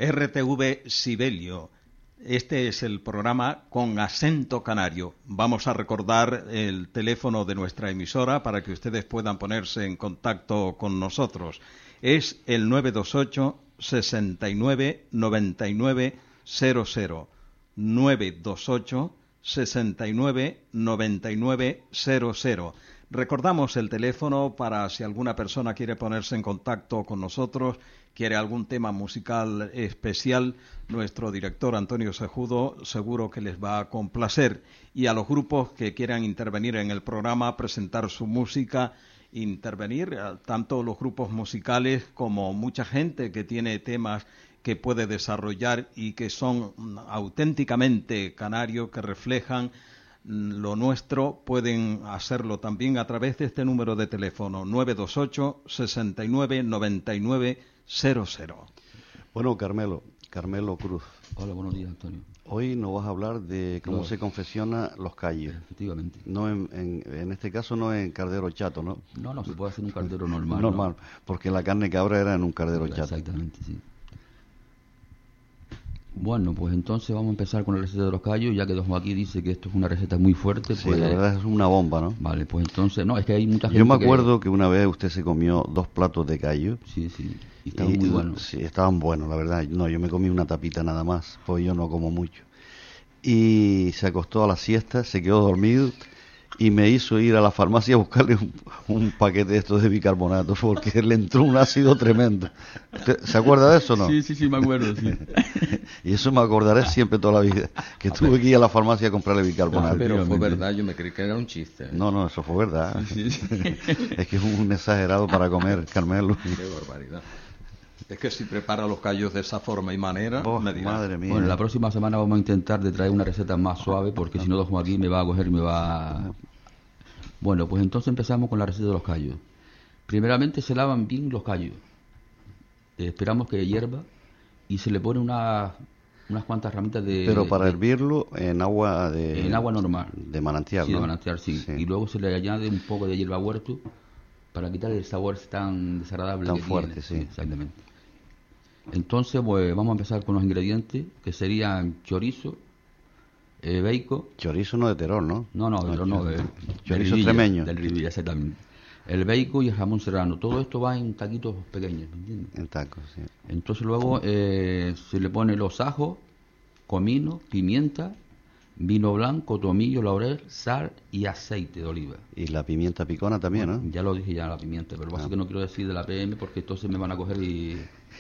R T V Sibelio. Este es el programa con acento canario. Vamos a recordar el teléfono de nuestra emisora para que ustedes puedan ponerse en contacto con nosotros. Es el nueve dos ocho, sesenta y nueve, noventa y nueve cero cero. nueve dos ocho, sesenta y nueve, noventa y nueve cero cero. Recordamos el teléfono para si alguna persona quiere ponerse en contacto con nosotros, quiere algún tema musical especial, nuestro director Antonio Sejudo seguro que les va a complacer. Y a los grupos que quieran intervenir en el programa, presentar su música, intervenir, tanto los grupos musicales como mucha gente que tiene temas que puede desarrollar y que son auténticamente canarios, que reflejan lo nuestro, pueden hacerlo también a través de este número de teléfono nueve dos ocho, sesenta y nueve, noventa y nueve cero cero. Bueno, Carmelo, Carmelo Cruz. Hola, buenos días, Antonio. Hoy nos vas a hablar de cómo Claro. se confecciona los callos. Efectivamente. No en, en, en este caso no en cardero chato, ¿no? No, no, se puede hacer un caldero normal. Normal, porque la carne cabra era en un cardero ¿no? chato. Exactamente, sí. Bueno, pues entonces vamos a empezar con la receta de los callos, ya que Don Joaquín dice que esto es una receta muy fuerte. Sí, pues, la verdad es una bomba, ¿no? Vale, pues entonces, no, es que hay mucha gente Yo me que- acuerdo que... una vez usted se comió dos platos de callo. Sí, sí, y estaban muy buenos. Sí, estaban buenos, la verdad. No, yo me comí una tapita nada más, pues yo no como mucho. Y se acostó a la siesta, se quedó dormido y me hizo ir a la farmacia a buscarle un, un paquete de estos de bicarbonato porque le entró un ácido tremendo. ¿Usted ¿Se acuerda de eso o no? Sí, sí, sí, me acuerdo, sí. Y eso me acordaré siempre toda la vida, que tuve que ir a la farmacia a comprarle bicarbonato. Pero fue verdad, yo me creí que era un chiste. No, no, eso fue verdad. Sí, sí. Es que es un exagerado para comer, Carmelo. Qué barbaridad. Es que si prepara los callos de esa forma y manera, Oh, me dirá. madre mía. Bueno, la próxima semana vamos a intentar de traer una receta más suave, porque si no Don Joaquín me va a coger y me va a... Bueno, pues entonces empezamos con la receta de los callos. Primeramente se lavan bien los callos. Eh, esperamos que hierva y se le pone una, unas cuantas ramitas de... Pero para de- hervirlo en agua de... En agua normal. De manantial, Sí, ¿no? de manantial, sí. Sí. Y luego se le añade un poco de hierba huerto para quitar el sabor tan desagradable Tan que fuerte, tiene. sí. Exactamente. Entonces, pues vamos a empezar con los ingredientes, que serían chorizo, eh, bacon. Chorizo no de Terol, ¿no? No, no, pero no, chor- de, Chorizo del Rivilla, extremeño. Del Rivilla, exactamente. El bacon y el jamón serrano. Todo esto va en taquitos pequeños, ¿me entiendes? En tacos, sí. Entonces luego eh, se le pone los ajos, comino, pimienta, vino blanco, tomillo, laurel, sal y aceite de oliva. Y la pimienta picona también, ¿no? Ya lo dije ya, la pimienta, pero lo que pasa Ah. es que no quiero decir de la P M porque entonces me van a coger y...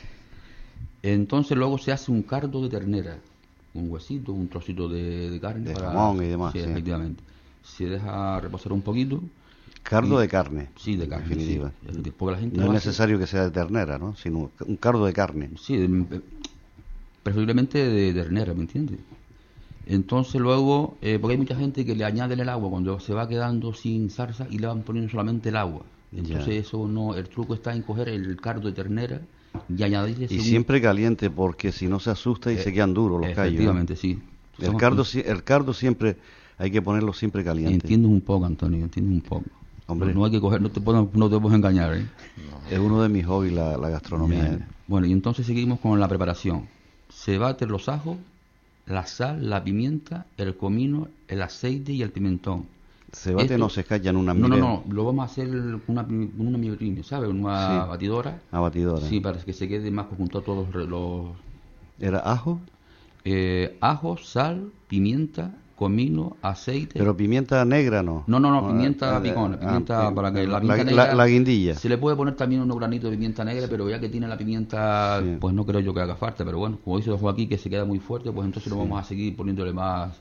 Entonces luego se hace un cardo de ternera, un huesito, un trocito de, de carne. De jamón y demás, Sí, sí. efectivamente. Se deja reposar un poquito. Cardo y- de carne. Sí, de carne. En definitiva. sí, efectivamente, porque la gente No es lo hace- necesario que sea de ternera, ¿no? Sino un cardo de carne. Sí, de- preferiblemente de ternera, ¿me entiendes? Entonces luego, eh, porque hay mucha gente que le añade el agua cuando se va quedando sin salsa y le van poniendo solamente el agua. Entonces Ya. eso no, el truco está en coger el cardo de ternera y añadirle Y según- siempre caliente porque si no se asusta y Eh, se quedan duros los callos. ¿no? Efectivamente, sí. El Somos- cardo, si- el cardo siempre hay que ponerlo siempre caliente. Entiendes un poco, Antonio, entiendes un poco. Hombre. No hay que coger, no te puedo, no te puedo engañar, ¿eh? Es uno de mis hobbies la, la gastronomía. Ya, ¿eh? ya. Bueno, y entonces seguimos con la preparación. Se baten los ajos, la sal, la pimienta, el comino, el aceite y el pimentón. Cebate Esto- no se calla en una No, no, mire- no, lo vamos a hacer con una, con una mibrine, ¿sabes? Una Sí. batidora. a batidora. Sí, para que se quede más conjunto todos los, los ¿Era ajo? eh, ajo, sal, pimienta, comino, aceite. Pero pimienta negra no. No, no, no, Ah, pimienta ah, picona, ah, pimienta pi- para que la la, pimienta la- negra... la guindilla. Se le puede poner también unos granitos de pimienta negra, pero ya que tiene la pimienta, Sí. pues no creo yo que haga falta. Pero bueno, como dice don Joaquín, que se queda muy fuerte, pues entonces lo vamos a seguir poniéndole más.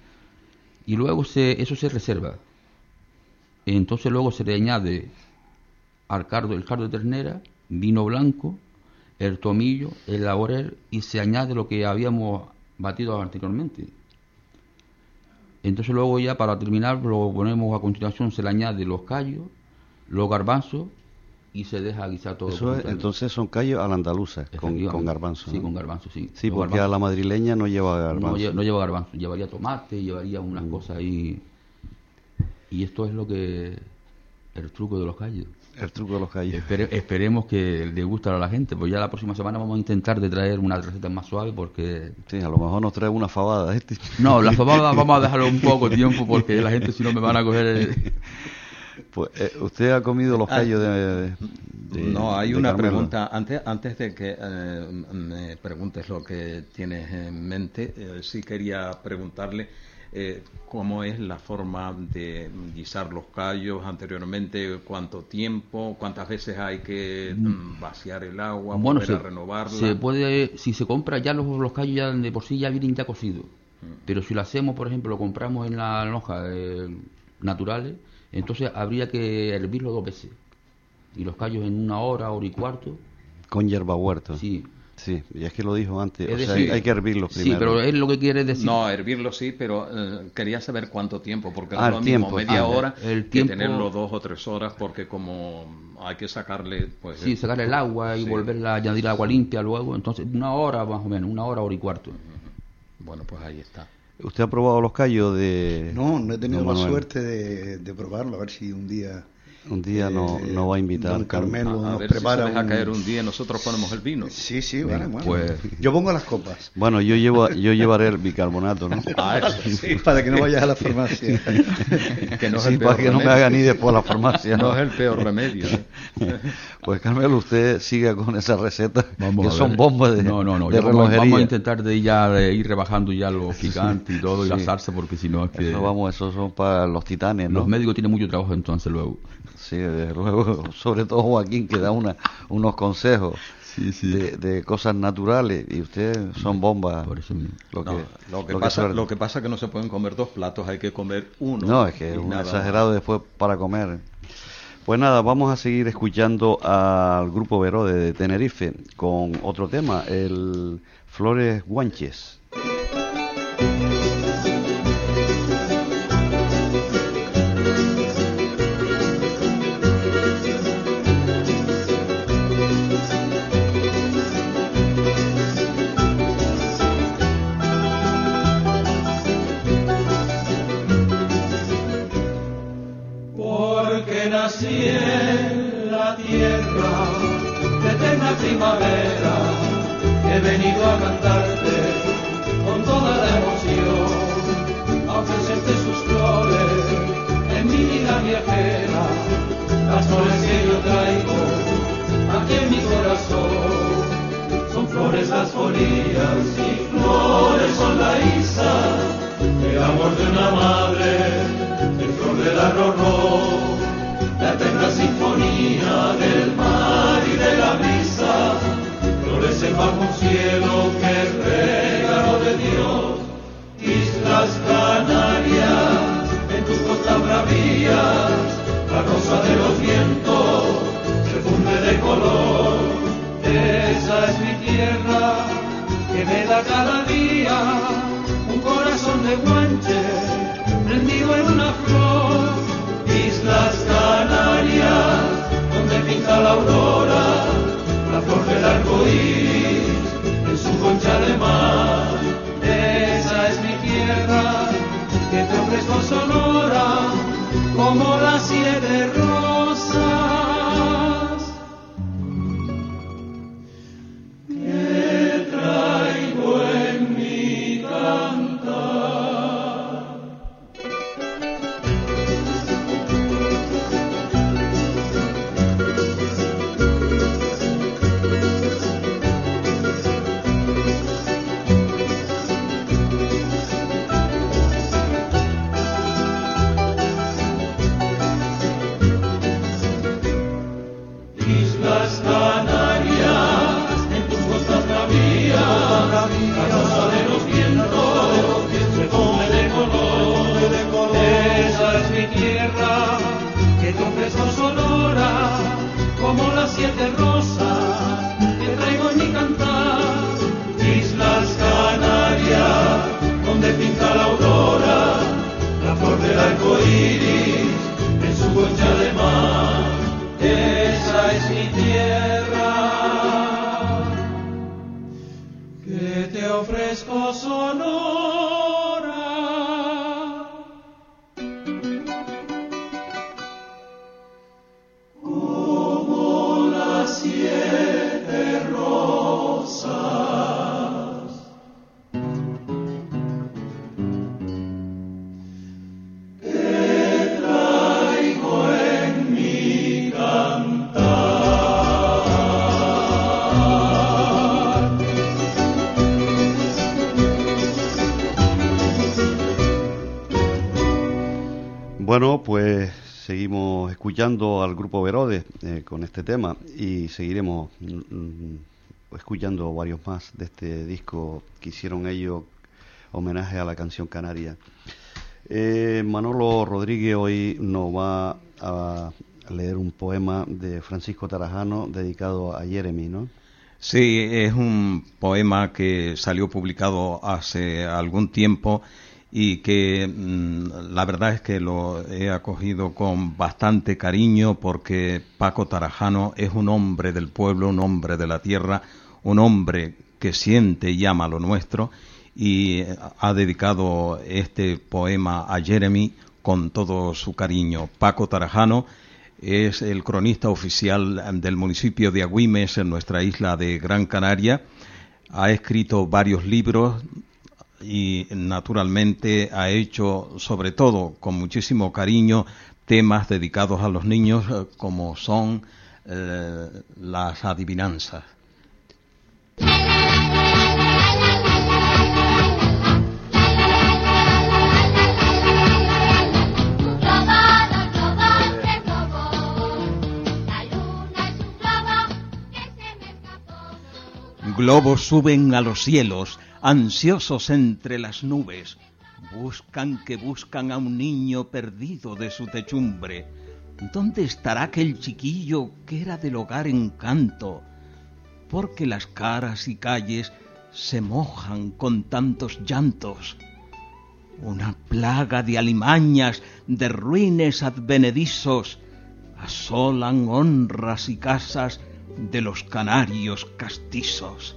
Y luego se, eso se reserva. Entonces luego se le añade al cardo, el cardo de ternera, vino blanco, el tomillo, el laurel y se añade lo que habíamos batido anteriormente. Entonces luego ya para terminar lo ponemos a continuación, se le añade los callos, los garbanzos y se deja guisar todo. Eso es- completo. entonces son callos a la andaluza, con, Efectivamente. con garbanzo. Sí, ¿no? con garbanzo, sí. Sí, Los porque a garbanzos la madrileña no lleva garbanzo. no, lle- no lleva garbanzo, llevaría tomate, llevaría unas Mm. cosas ahí. Y esto es lo que... el truco de los callos. El truco de los callos. Espere, esperemos que le guste a la gente, pues ya la próxima semana vamos a intentar de traer una receta más suave porque... Sí, a lo mejor nos trae una fabada este. No, la fabada vamos a dejarlo un poco tiempo porque la gente si no me van a coger... El... Pues, eh, ¿usted ha comido los callos de, de, de No, hay de una Carmelo? pregunta. Antes, antes de que eh, me preguntes lo que tienes en mente, eh, sí quería preguntarle eh, cómo es la forma de guisar los callos anteriormente, cuánto tiempo, cuántas veces hay que mm, vaciar el agua, Bueno, volver se, a renovarla. se puede, si se compra ya los, los callos ya de por sí ya vienen ya cocidos. Mm. Pero si lo hacemos, por ejemplo, lo compramos en las lonjas eh, naturales, entonces habría que hervirlo dos veces. Y los callos en una hora, hora y cuarto. Con hierba huerto. Sí. Sí, y es que lo dijo antes, Es o sea, decir, hay que hervirlos primero. Sí, pero es lo que quiere decir. No, hervirlo sí, pero eh, quería saber cuánto tiempo, porque no Ah, es lo el mismo tiempo, media ah, hora el que tiempo- tenerlo dos o tres horas, porque como hay que sacarle, pues... Sí, eh, sacarle el agua y sí. volverla a añadir agua limpia luego. Entonces, una hora más o menos, una hora, hora y cuarto. Bueno, pues ahí está. ¿Usted ha probado los callos de...? No, no he tenido don la Manuel? suerte de, de probarlo, a ver si un día... Un día no, eh, no va a invitar. don Carmelo A, a nos ver si se prepara deja un- caer un día y nosotros ponemos el vino. Sí, sí, vale, bueno. pues- Yo pongo las copas. Bueno, yo llevo, yo llevaré el bicarbonato, ¿no? Ah, eso sí. Para que no vayas a la farmacia. Que no es Sí, el para peor que no me remedio. haga ni después la farmacia. No es el peor remedio. ¿eh? Pues Carmelo, usted siga con esa receta, Vamos que a son ver. bombas de, No, no, no. de ya vamos, relojería. vamos a intentar de ya de ir rebajando ya los picantes y todo y la Sí. salsa porque si no es que Eso, vamos, esos son para los titanes, ¿no? los médicos tienen mucho trabajo entonces luego. Sí, desde luego, sobre todo Joaquín, que da una, unos consejos Sí, sí. de, de cosas naturales y ustedes son bombas. Por eso mismo. Lo que, No, lo, que lo que pasa, suerte. lo que pasa es que no se pueden comer dos platos, hay que comer uno. No, es que es y un nada exagerado después para comer. Pues nada, vamos a seguir escuchando al grupo Verode de Tenerife con otro tema, el Flores Guanches. Porque nací en la tierra de eterna primavera, he venido a cantarte con toda la emoción, a ofrecerte sus flores en mi vida viajera, las flores que yo traigo aquí en mi corazón, son flores las folías y flores son la isa, el amor de una madre, el flor del arroz, la eterna sinfonía del mar y de la brisa, florece bajo un cielo que es regalo de Dios. Islas Canarias, en tus costas bravías, la rosa de los vientos se funde de color. Esa es mi tierra que me da cada día un corazón de guanche prendido en una flor. Islas Canarias, donde pinta la aurora, la flor del arco iris en su concha de mar. Esa es mi tierra que te ofrezco sonora como las siete rosas que traigo en mi cantar. Islas Canarias, en tus costas bravías, la rosa de los vientos se come de color. Esa es mi tierra que te ofrezco sonora como las siete rosas que traigo en mi cantar. Islas Canarias, donde pinta la aurora, la flor del arco iris en su concha de mar. Esa es mi tierra que te ofrezco sonora. Oh. Bueno, pues seguimos escuchando al grupo Verodes eh, con este tema y seguiremos mm, escuchando varios más de este disco que hicieron ellos homenaje a la canción canaria. Eh, Manolo Rodríguez hoy nos va a leer un poema de Francisco Tarajano dedicado a Jeremy, ¿no? Sí, es un poema que salió publicado hace algún tiempo y que mmm, la verdad es que lo he acogido con bastante cariño porque Paco Tarajano es un hombre del pueblo, un hombre de la tierra, un hombre que siente y ama lo nuestro, y ha dedicado este poema a Jeremy con todo su cariño. Paco Tarajano es el cronista oficial del municipio de Agüimes, en nuestra isla de Gran Canaria. Ha escrito varios libros y naturalmente ha hecho, sobre todo con muchísimo cariño, temas dedicados a los niños como son eh, las adivinanzas. Globos suben a los cielos, ansiosos entre las nubes. Buscan que buscan a un niño perdido de su techumbre. ¿Dónde estará aquel chiquillo que era del hogar encanto? Porque las caras y calles se mojan con tantos llantos. Una plaga de alimañas, de ruines advenedizos, asolan honras y casas de los canarios castizos.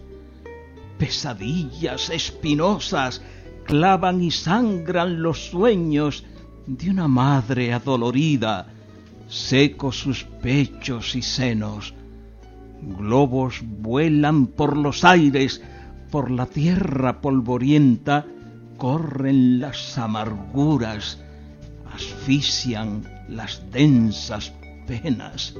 Pesadillas espinosas clavan y sangran los sueños de una madre adolorida, secos sus pechos y senos. Globos vuelan por los aires, por la tierra polvorienta, corren las amarguras, asfixian las densas penas.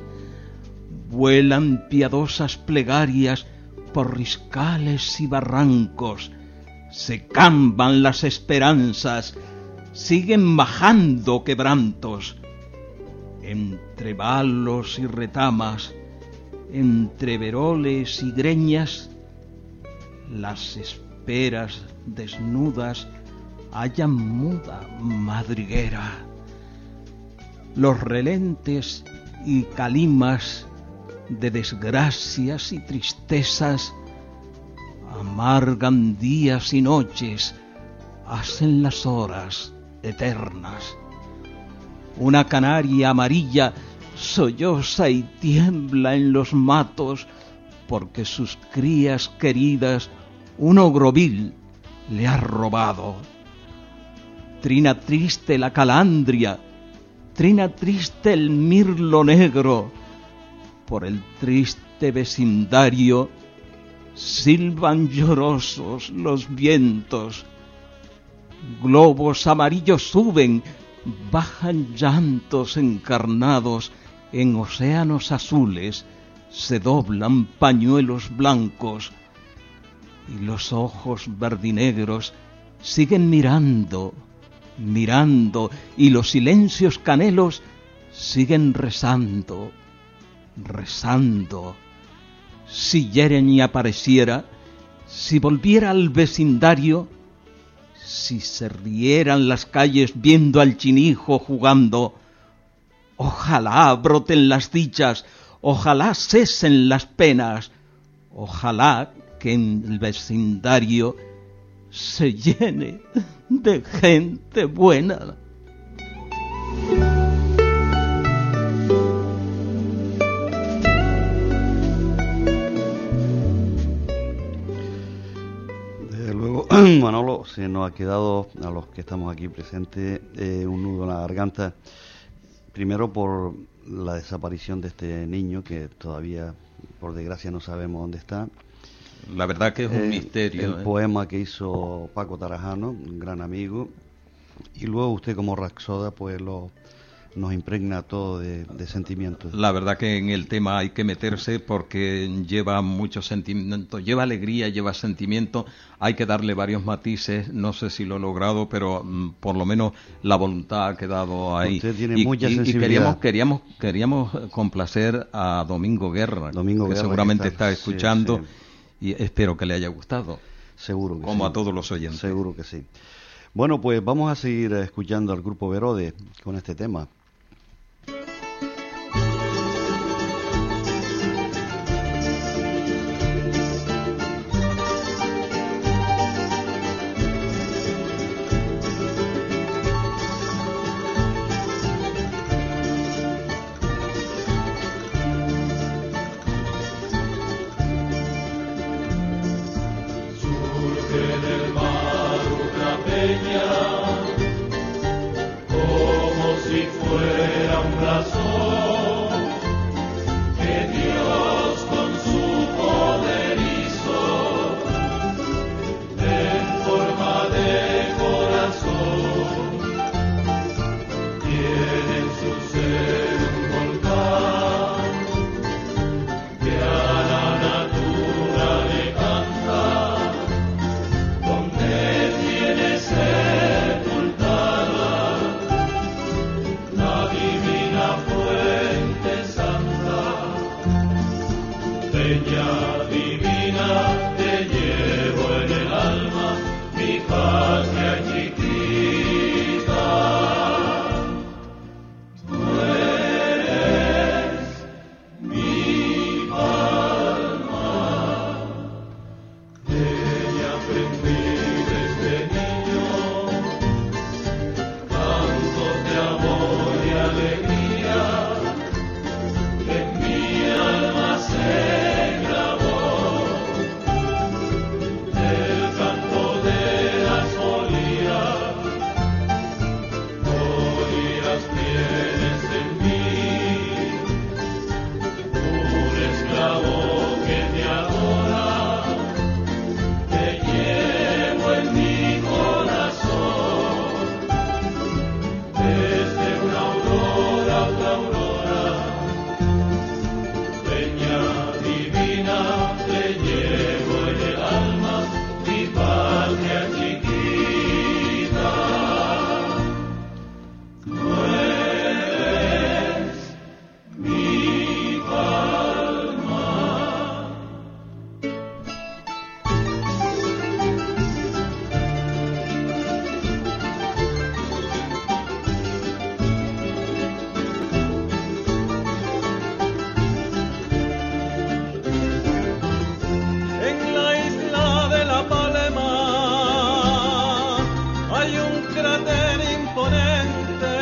Vuelan piadosas plegarias por riscales y barrancos, se camban las esperanzas, siguen bajando quebrantos. Entre balos y retamas, entre veroles y greñas, las esperas desnudas hallan muda madriguera. Los relentes y calimas de desgracias y tristezas amargan días y noches, hacen las horas eternas. Una canaria amarilla solloza y tiembla en los matos porque sus crías queridas un ogro vil le ha robado. Trina triste la calandria, trina triste el mirlo negro. Por el triste vecindario silban llorosos los vientos. Globos amarillos suben, bajan llantos encarnados, en océanos azules se doblan pañuelos blancos, y los ojos verdinegros siguen mirando, mirando, y los silencios canelos siguen rezando, rezando. Si Jeremy apareciera, si volviera al vecindario, si se rieran las calles viendo al chinijo jugando, ojalá broten las dichas, ojalá cesen las penas, ojalá que en el vecindario se llene de gente buena. Manolo, se nos ha quedado a los que estamos aquí presentes eh, un nudo en la garganta, primero por la desaparición de este niño que todavía por desgracia no sabemos dónde está. La verdad que es un eh, misterio. El eh. poema que hizo Paco Tarajano, un gran amigo, y luego usted como Rapsoda pues lo, nos impregna todo de, de sentimientos. La verdad que en el tema hay que meterse porque lleva mucho sentimiento, lleva alegría, lleva sentimiento, hay que darle varios matices, no sé si lo he logrado, pero mm, por lo menos la voluntad ha quedado ahí. Usted tiene y, mucha y, sensibilidad. Y queríamos, queríamos, queríamos complacer a Domingo Guerra, Domingo que Guerra, seguramente que está, está, escuchando, sí, sí. Y espero que le haya gustado. Seguro que como sí. a todos los oyentes. Seguro que sí. Bueno, pues vamos a seguir escuchando al grupo Verode con este tema. Como si fuera un brazo que Dios con su poder hizo en forma de corazón. Tiene en su ser un volcán que a la natura le canta, donde tiene sepultada la divina fuente santa. Peña divina, te llevo en el alma, mi patria chiquita. Tú eres mi alma. De ella aprendí desde niño cantos de amor y alegría, que en mi alma se grabó el canto de las folías. Folías tienes en mí, un esclavo que te adora, te llevo en mi corazón, desde una aurora a otra aurora. Peña divina, te llevo en el alma, mi patria chiquita. Tú eres mi alma. En la isla de La Palma hay un cráter imponente,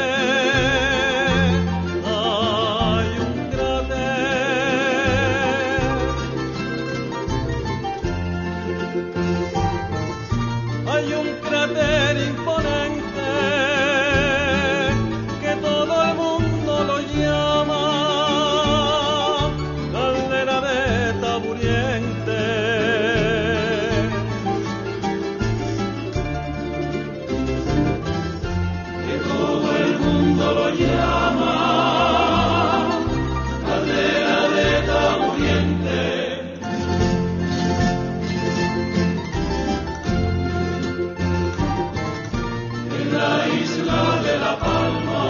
hay un cráter, hay un cráter imponente que todo el mundo lo llama Caldera de Taburiente. Que todo el mundo lo llama Caldera de Taburiente. En la isla de La Palma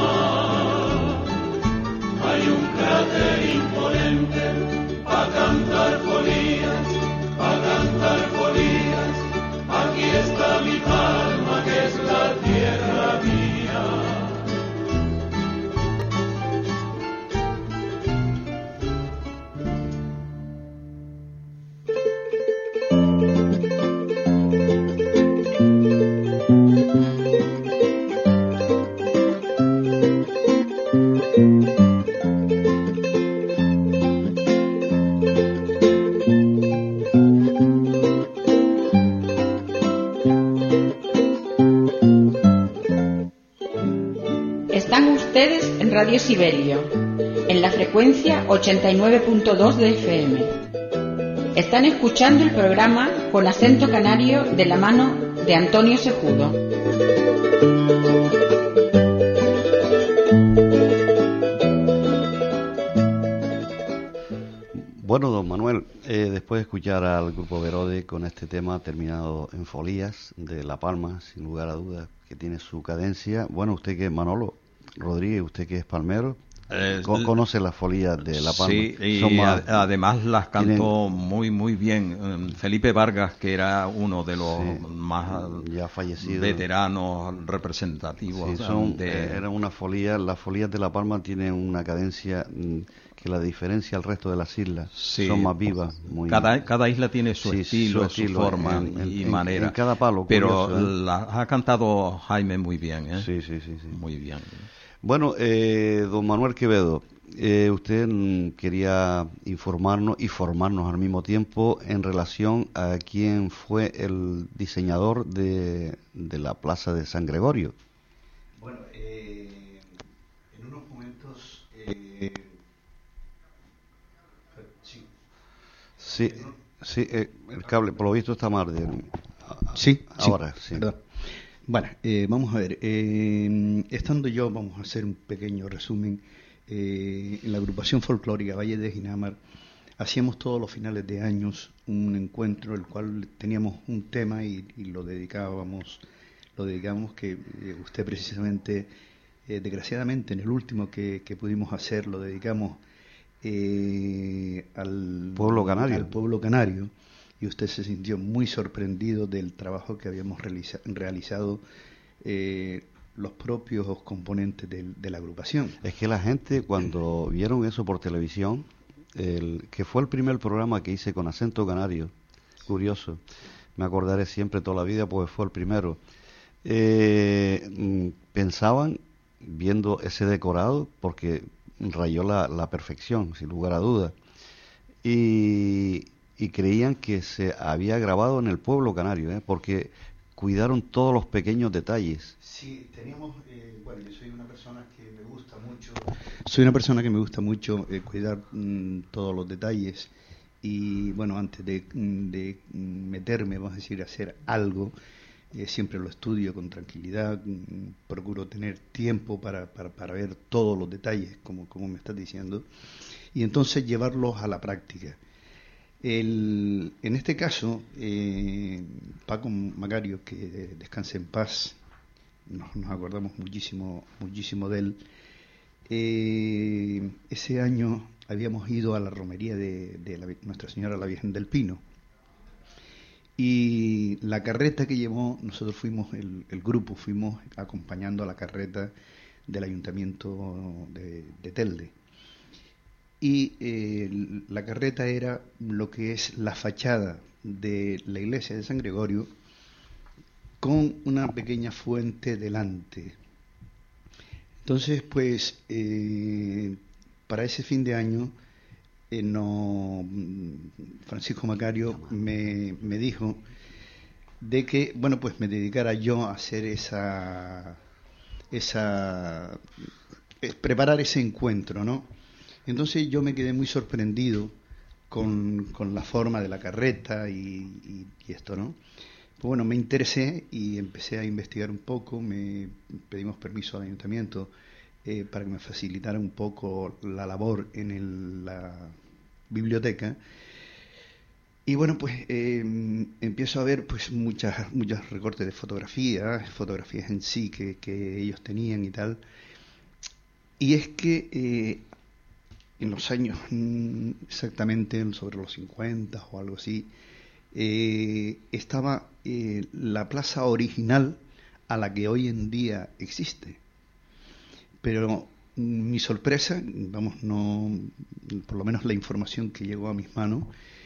hay un cráter imponente pa' cantar folías, pa' cantar folías. Aquí está mi Palma, que es la tierra mía. Están ustedes en Radio Sibelio, en la frecuencia ochenta y nueve punto dos de F M. Están escuchando el programa Con Acento Canario de la mano de Antonio Cejudo. Bueno, don Manuel, eh, después de escuchar al Grupo Verode con este tema terminado en Folías de La Palma, sin lugar a dudas, que tiene su cadencia. Bueno, usted que es Manolo Rodríguez, usted que es palmero, Eh, conoce las folías de La Palma. Sí, y Son más- a- además las cantó tienen- muy, muy bien. Eh, Felipe Vargas, que era uno de los Sí, más ya fallecido. veteranos representativos. Sí, son, de- eh, era una folía, las folías de La Palma tienen una cadencia mm, que la diferencia al resto de las islas. Sí. Son más vivas. Muy, Cada, cada isla tiene su, Sí, estilo, su su estilo, forma en- en- y en- manera. en cada palo, Pero curioso, ¿eh? la ha cantado Jaime muy bien, ¿eh? Sí, sí, sí, sí. Muy bien. Bueno, eh, don Manuel Quevedo, eh, usted mm, quería informarnos y formarnos al mismo tiempo en relación a quién fue el diseñador de, de la Plaza de San Gregorio. Bueno, eh, en unos momentos... eh, sí. Sí, sí, eh, el cable, por lo visto está mal. de- Sí, ahora, sí. perdón. Bueno, eh, vamos a ver. eh, estando yo, vamos a hacer un pequeño resumen. eh, en la agrupación folclórica Valle de Ginamar, hacíamos todos los finales de años un encuentro, el cual teníamos un tema y, y lo dedicábamos, lo dedicamos que eh, usted precisamente, eh, desgraciadamente, en el último que, que pudimos hacer, lo dedicamos eh, al Pueblo canario. al pueblo canario. Y usted se sintió muy sorprendido del trabajo que habíamos realiza- realizado eh, los propios componentes del- de la agrupación. Es que la gente cuando vieron eso por televisión, el, que fue el primer programa que hice con acento canario, curioso, me acordaré siempre toda la vida porque fue el primero, eh, mm, pensaban, viendo ese decorado, porque rayó la, la perfección, sin lugar a dudas, y, y creían que se había grabado en el pueblo canario, ¿eh? Porque cuidaron todos los pequeños detalles. Sí, teníamos, eh, bueno, yo soy una persona que me gusta mucho. Soy una persona que me gusta mucho eh, cuidar mm, todos los detalles y bueno, antes de, mm, de mm, meterme, vamos a decir, a hacer algo, eh, siempre lo estudio con tranquilidad, mm, procuro tener tiempo para, para, para ver todos los detalles, como, como me estás diciendo, y entonces llevarlos a la práctica. El, en este caso, eh, Paco Macario, que descanse en paz, nos, nos acordamos muchísimo, muchísimo de él. Eh, ese año habíamos ido a la romería de, de la, Nuestra Señora la Virgen del Pino. Y la carreta que llevó, nosotros fuimos, el, el grupo, fuimos acompañando a la carreta del Ayuntamiento de, de Telde. Y eh, la carreta era lo que es la fachada de la iglesia de San Gregorio con una pequeña fuente delante. Entonces, pues, eh, para ese fin de año, eh, no, Francisco Macario me, me dijo de que, bueno, pues me dedicara yo a hacer esa, esa, eh, preparar ese encuentro, ¿no? Entonces yo me quedé muy sorprendido con, con la forma de la carreta y, y, y esto, ¿no? Pues bueno, me interesé y empecé a investigar un poco, me pedimos permiso al ayuntamiento eh, para que me facilitara un poco la labor en el, la biblioteca. Y bueno, pues eh, empiezo a ver pues muchas, muchos recortes de fotografías, fotografías en sí que, que ellos tenían y tal. Y es que eh, en los años mm, exactamente sobre los cincuenta o algo así, eh, estaba eh, la plaza original a la que hoy en día existe. Pero mm, mi sorpresa, vamos, no, por lo menos la información que llegó a mis manos,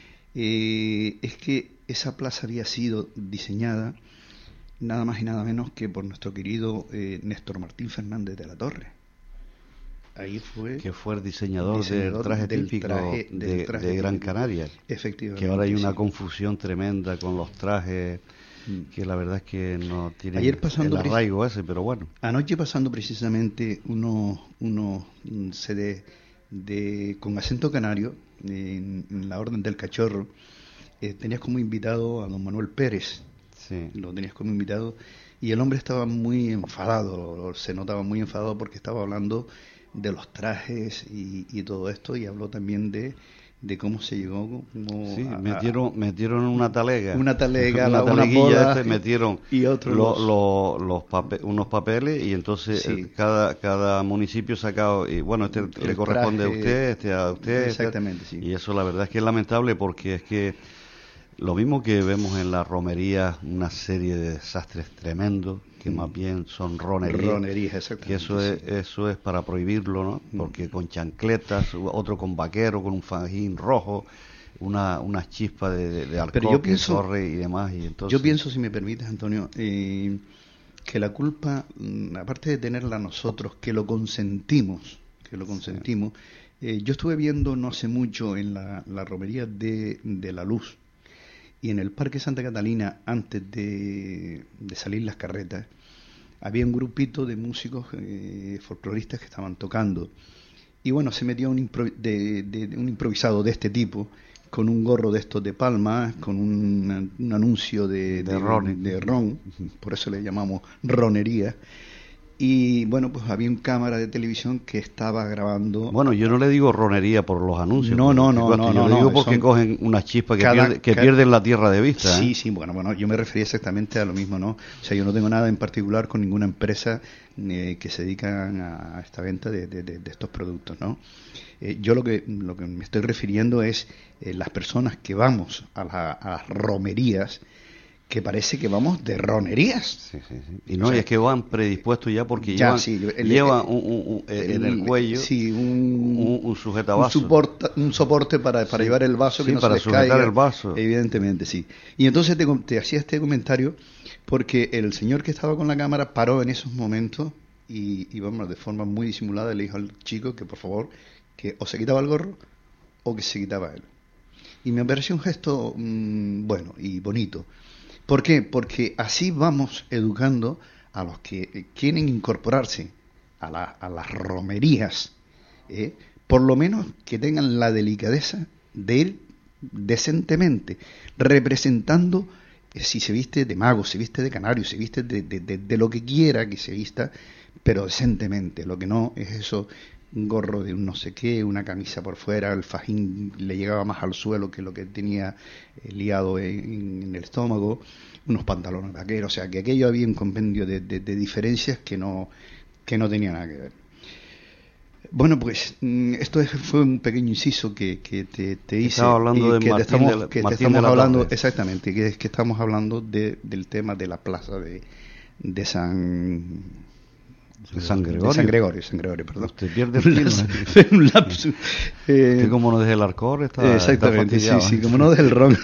eh, es que esa plaza había sido diseñada nada más y nada menos que por nuestro querido eh, Néstor Martín Fernández de la Torre. Ahí fue que fue el diseñador, diseñador del traje del típico traje- del de, traje de Gran típico. Canaria. Efectivamente. Que ahora hay una sí. confusión tremenda con los trajes, Mm. que la verdad es que no tienen Ayer pasando el pre- arraigo ese, pero bueno. Anoche pasando precisamente unos unos mm, C D de con acento canario en, en la Orden del Cachorro, eh, tenías como invitado a don Manuel Pérez. Sí. Lo tenías como invitado y el hombre estaba muy enfadado, se notaba muy enfadado porque estaba hablando de los trajes y, y todo esto, y habló también de, de cómo se llegó. Cómo sí, a, metieron, metieron una talega. Una talega, una la, taleguilla una bola, este, metieron y otros lo, lo, los pape, unos papeles y entonces sí. eh, cada cada municipio sacado, y bueno, este el le corresponde traje, a usted, este a usted. Exactamente, este, sí. Y eso la verdad es que es lamentable porque es que lo mismo que vemos en la romería, una serie de desastres tremendos, que mm. más bien son ronerías. Ronerías, exactamente. Que eso es, sí. eso es para prohibirlo, ¿no? Mm. Porque con chancletas, otro con vaquero, con un fajín rojo, una unas chispas de, de, de alcohol Pero yo pienso, que corre y demás. Y entonces... Yo pienso, si me permites, Antonio, eh, que la culpa, aparte de tenerla nosotros, que lo consentimos, que lo consentimos, sí. eh, yo estuve viendo no hace mucho en la, la romería de, de La Luz, y en el Parque Santa Catalina, antes de, de salir las carretas, había un grupito de músicos eh, folcloristas que estaban tocando. Y bueno, se metió un, impro de, de, de un improvisado de este tipo, con un gorro de estos de palma, con un, un anuncio de, de, de, ron. de ron, por eso le llamamos ronería. Y bueno, pues había un cámara de televisión que estaba grabando. Bueno, yo no le digo ronería por los anuncios. No, no, no, no, yo no. le digo no, porque cogen una chispa que, cada, pierde, que cada, pierden la tierra de vista. Sí, ¿eh? sí, bueno, bueno, yo me refería exactamente a lo mismo, ¿no? O sea, yo no tengo nada en particular con ninguna empresa eh, que se dedican a, a esta venta de, de, de, de estos productos, ¿no? Eh, yo lo que lo que me estoy refiriendo es eh, las personas que vamos a, la, a las romerías, que parece que vamos de ronerías. Sí, sí, sí. Y no, o sea, y es que van predispuestos ya porque ya, llevan, sí, el, llevan el, un, un, un, el, en el cuello sí, un, un, un sujetabazo. Un, soporta, un soporte para, para sí, llevar el vaso, que sí, no para se les sujetar caiga, el vaso. Evidentemente, sí. Y entonces te, te hacía este comentario porque el señor que estaba con la cámara paró en esos momentos y, y vamos, de forma muy disimulada le dijo al chico que por favor, que o se quitaba el gorro o que se quitaba él. Y me pareció un gesto mmm, bueno y bonito. ¿Por qué? Porque así vamos educando a los que quieren incorporarse a, la, a las romerías, ¿eh? Por lo menos que tengan la delicadeza de ir decentemente, representando, eh, si se viste de mago, se viste de canario, se viste de, de, de, de lo que quiera que se vista, pero decentemente. Lo que no es eso, un gorro de un no sé qué, una camisa por fuera, el fajín le llegaba más al suelo que lo que tenía eh, liado en, en el estómago, unos pantalones vaqueros, o sea que aquello había un compendio de, de, de diferencias que no, que no tenía nada que ver. Bueno, pues esto fue un pequeño inciso que, que te, te hice. Estaba hablando de que Martín te estamos, de la, que Martín te estamos de la hablando, Torre. exactamente, que es que estamos hablando de, del tema de la plaza de, de San... De San Gregorio. De San Gregorio, San Gregorio, perdón. Usted pierde el tino, ¿eh? Un lapsus. Eh, que como no desde el Arcor está. Exactamente, está sí, sí, como no desde el ron.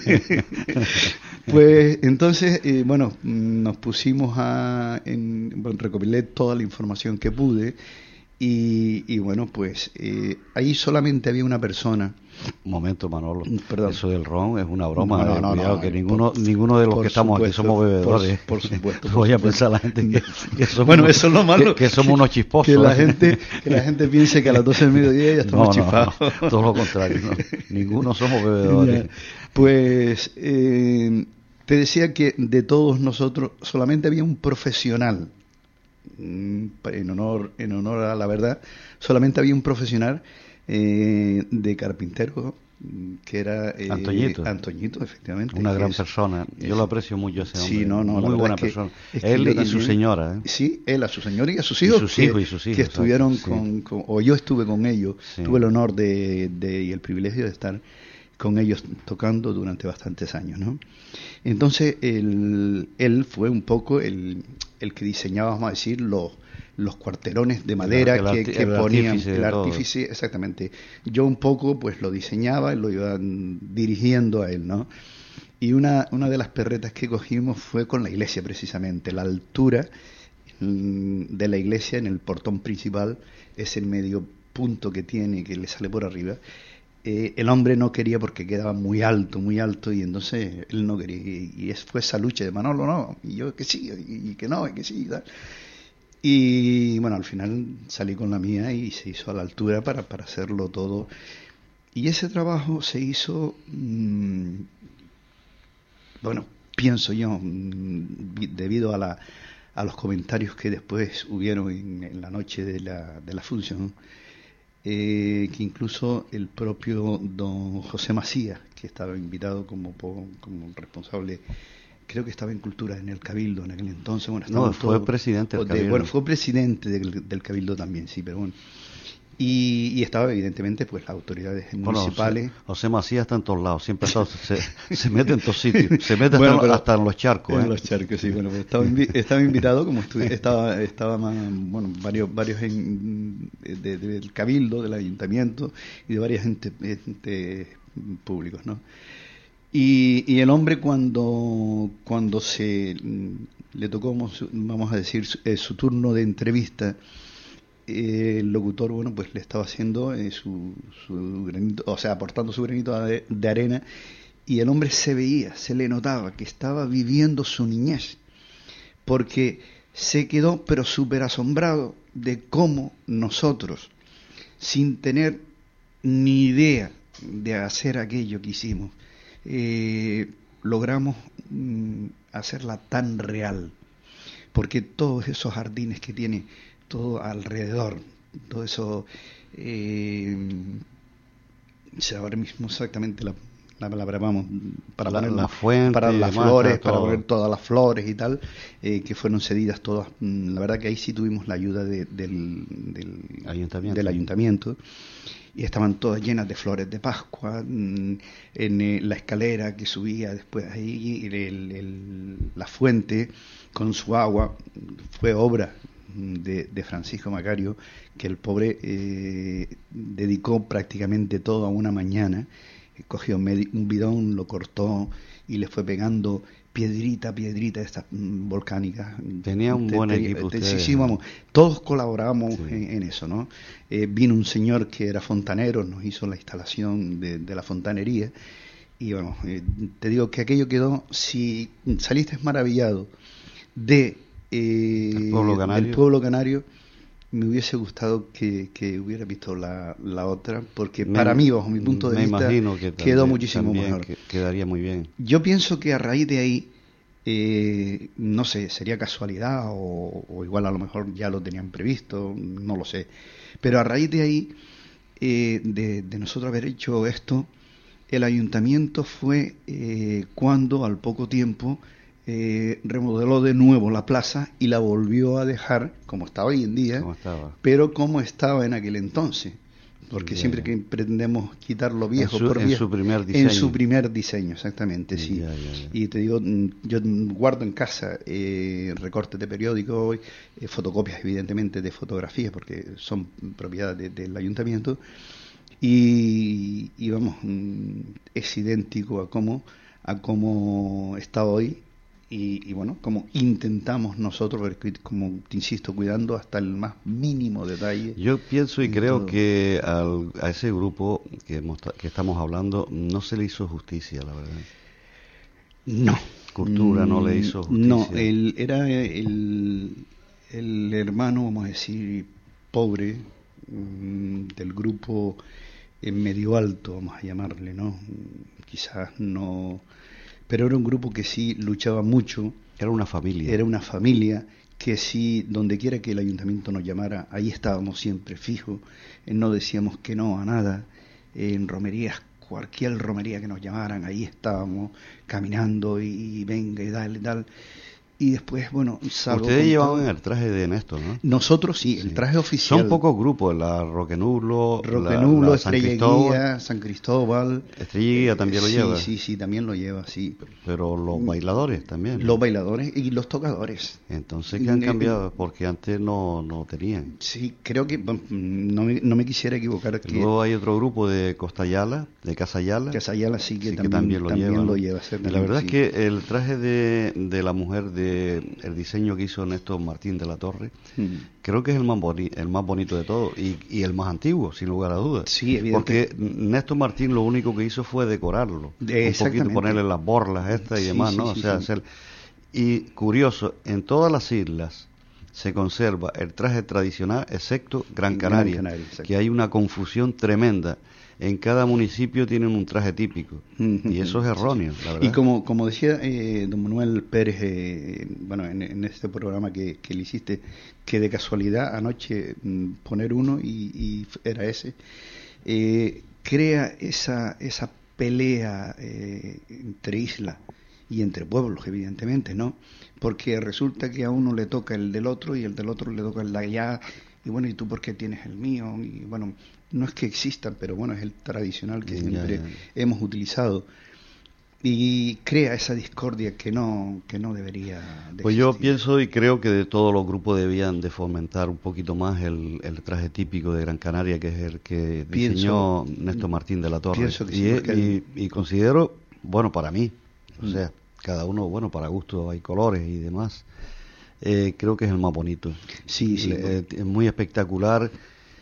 Pues entonces, eh, bueno, nos pusimos a. En, bueno, recopilé toda la información que pude. Y, y bueno, pues eh, ahí solamente había una persona. Un momento, Manolo. Perdón. Eso del ron es una broma. No, no, eh, no, cuidado, no, que no, ninguno, por, ninguno de los que estamos supuesto, aquí somos bebedores. Por, por supuesto. Por Voy a supuesto. pensar la gente que, que somos, bueno, eso es lo malo. Que, que somos unos chisposos. Que la, gente, que la gente piense que a las doce del mediodía ya estamos no, chispados. No, no, todo lo contrario. No. Ninguno somos bebedores. Ya. Pues eh, te decía que de todos nosotros solamente había un profesional. En honor, en honor a la verdad, solamente había un profesional eh, de carpintero que era eh, Antoñito. Antoñito, efectivamente. Una gran es, persona. Yo es, lo aprecio mucho a ese hombre. Sí, no, no, muy buena es que, persona. Es que él y también, su señora. ¿eh? Sí, él a su señora y a sus hijos. Y sus que, hijos y sus hijos. Que estuvieron sí. con, con, o yo estuve con ellos. Sí. Tuve el honor de, de, y el privilegio de estar con ellos tocando durante bastantes años, ¿no? Entonces, él, él fue un poco el, el que diseñaba, vamos a decir, los los cuarterones de madera el, el, que, que el ponían, artífice el artífice, todo. Exactamente. Yo un poco pues lo diseñaba y lo iba dirigiendo a él, ¿no? Y una, una de las perretas que cogimos fue con la iglesia precisamente, la altura de la iglesia en el portón principal, es el medio punto que tiene, que le sale por arriba. Eh, el hombre no quería porque quedaba muy alto, muy alto, y entonces él no quería, y, y fue esa lucha de Manolo, no, y yo que sí, y, y que no, y que sí, y tal. Y bueno, al final salí con la mía y se hizo a la altura para, para hacerlo todo. Y ese trabajo se hizo, mmm, bueno, pienso yo, mmm, debido a, la, a los comentarios que después hubieron en, en la noche de la, de la función, eh, que incluso el propio don José Macías, que estaba invitado como, como responsable, creo que estaba en Cultura, en el Cabildo en aquel entonces. Bueno, no, fue todo, presidente del de, Cabildo. Bueno, fue presidente del, del Cabildo también, sí, pero bueno. Y, y estaba evidentemente pues las autoridades bueno, municipales. José, José Macías está en todos lados, siempre está, se, se mete en todos sitios, se mete bueno, hasta, hasta en los charcos. En ¿eh? los charcos, sí, bueno, pues estaba, invi estaba invitado, como estaba, estaba más, bueno, varios, varios en, de, de, del Cabildo, del Ayuntamiento y de varias gente, gente públicos, ¿no? Y, y el hombre cuando, cuando se le tocó, vamos a decir, su, eh, su turno de entrevista, el locutor, bueno, pues le estaba haciendo eh, su, su granito, o sea, aportando su granito de, de arena, y el hombre se veía, se le notaba que estaba viviendo su niñez, porque se quedó pero súper asombrado de cómo nosotros, sin tener ni idea de hacer aquello que hicimos, eh, logramos mm, hacerla tan real, porque todos esos jardines que tiene todo alrededor, todo eso, eh, ahora mismo exactamente la, la palabra, vamos, para la, poner la fuente, para las flores, para todo. poner todas las flores y tal, eh, que fueron cedidas todas. La verdad que ahí sí tuvimos la ayuda de, del, del, ayuntamiento. del ayuntamiento, y estaban todas llenas de flores de Pascua, en eh, la escalera que subía después ahí, el, el, la fuente con su agua, fue obra De, de Francisco Macario, que el pobre eh, dedicó prácticamente toda una mañana, cogió un bidón, lo cortó y le fue pegando piedrita, piedrita estas mm, volcánicas. Tenía un te, buen te, equipo. te, ustedes, sí, sí, vamos, todos colaboramos sí. en, en eso, ¿no? Eh, vino un señor que era fontanero, nos hizo la instalación de, de la fontanería, y bueno, eh, te digo que aquello quedó, si saliste maravillado de Eh, el pueblo canario. del pueblo canario, me hubiese gustado que, que hubiera visto la, la otra, porque me, para mí, bajo mi punto de me vista, imagino que también, quedó muchísimo también mejor. Que, quedaría muy bien. Yo pienso que a raíz de ahí, eh, no sé, sería casualidad o, o igual a lo mejor ya lo tenían previsto, no lo sé, pero a raíz de ahí, eh, de, de nosotros haber hecho esto, el ayuntamiento fue eh, cuando al poco tiempo Eh, remodeló de nuevo la plaza y la volvió a dejar como está hoy en día, como estaba. pero como estaba en aquel entonces, porque ya, siempre ya. que pretendemos quitar lo viejo en su, por en viejo, su primer diseño. en su primer diseño, exactamente, sí. Ya, ya, ya. Y te digo, yo guardo en casa eh, recortes de periódicos, eh, fotocopias evidentemente de fotografías, porque son propiedad de, del ayuntamiento, y, y vamos, es idéntico a cómo, a cómo está hoy. Y, y bueno, como intentamos nosotros, como te insisto, cuidando hasta el más mínimo detalle. Yo pienso y creo todo. que al, a ese grupo que, hemos, que estamos hablando no se le hizo justicia, la verdad. No. Cultura no le hizo justicia. No, él era el, el hermano, vamos a decir, pobre mmm, del grupo en medio alto, vamos a llamarle, ¿no? Quizás no... Pero era un grupo que sí luchaba mucho. Era una familia. Era una familia que sí, donde quiera que el ayuntamiento nos llamara, ahí estábamos siempre fijos, eh, no decíamos que no a nada, eh, en romerías, cualquier romería que nos llamaran, ahí estábamos caminando y, y venga y dale y tal. Y después, bueno, salvo ustedes con llevaban todo, el traje de Néstor, ¿no? Nosotros sí, Sí. el traje oficial. Son pocos grupos, la Roque Nublo, Roque la, Nublo, la San Estrella Cristóbal. Guía, San Cristóbal. Estrella Guía también lo sí, lleva. Sí, sí, también lo lleva, sí. Pero los bailadores también. Los bailadores y los tocadores. Entonces, ¿qué han cambiado? Porque antes no, no tenían. Sí, creo que, bueno, no me, no me quisiera equivocar. Que Luego hay otro grupo de Costa Ayala, de Casa Ayala. Casa Ayala sí que, sí, también, que también lo también lleva. lo ¿no? lleva Y la verdad sí. es que el traje de, de la mujer, de el diseño que hizo Néstor Martín de la Torre, Mm. creo que es el más, boni el más bonito de todos y, y el más antiguo, sin lugar a dudas. Sí, evidente. Porque Néstor Martín lo único que hizo fue decorarlo, De, un poquito ponerle las borlas estas y Sí, demás, sí, ¿no? sí, o sea, sí. hacer... Y curioso, en todas las islas se conserva el traje tradicional, excepto Gran En Gran Canaria, Canaria, exacto. que hay una confusión tremenda en cada municipio tienen un traje típico, y eso es erróneo, la verdad. Y como, como decía eh, don Manuel Pérez, eh, bueno, en, en este programa que, que le hiciste, que de casualidad anoche mm, poner uno y, y era ese, eh, crea esa, esa pelea eh, entre islas y entre pueblos, evidentemente, ¿no? Porque resulta que a uno le toca el del otro y el del otro le toca el de allá, y bueno, ¿y tú por qué tienes el mío? Y bueno, no es que exista, pero bueno, es el tradicional que siempre ya, ya. hemos utilizado, y crea esa discordia que no que no debería de Pues existir. Yo pienso y creo que de todos los grupos debían de fomentar un poquito más el, el traje típico de Gran Canaria, que es el que diseñó pienso, Néstor Martín de la Torre. Pienso que sí, y, el... y, y considero, bueno, para mí, o mm. sea, cada uno, bueno, para gusto hay colores y demás, eh, creo que es el más bonito. Sí, sí. Le, es muy espectacular,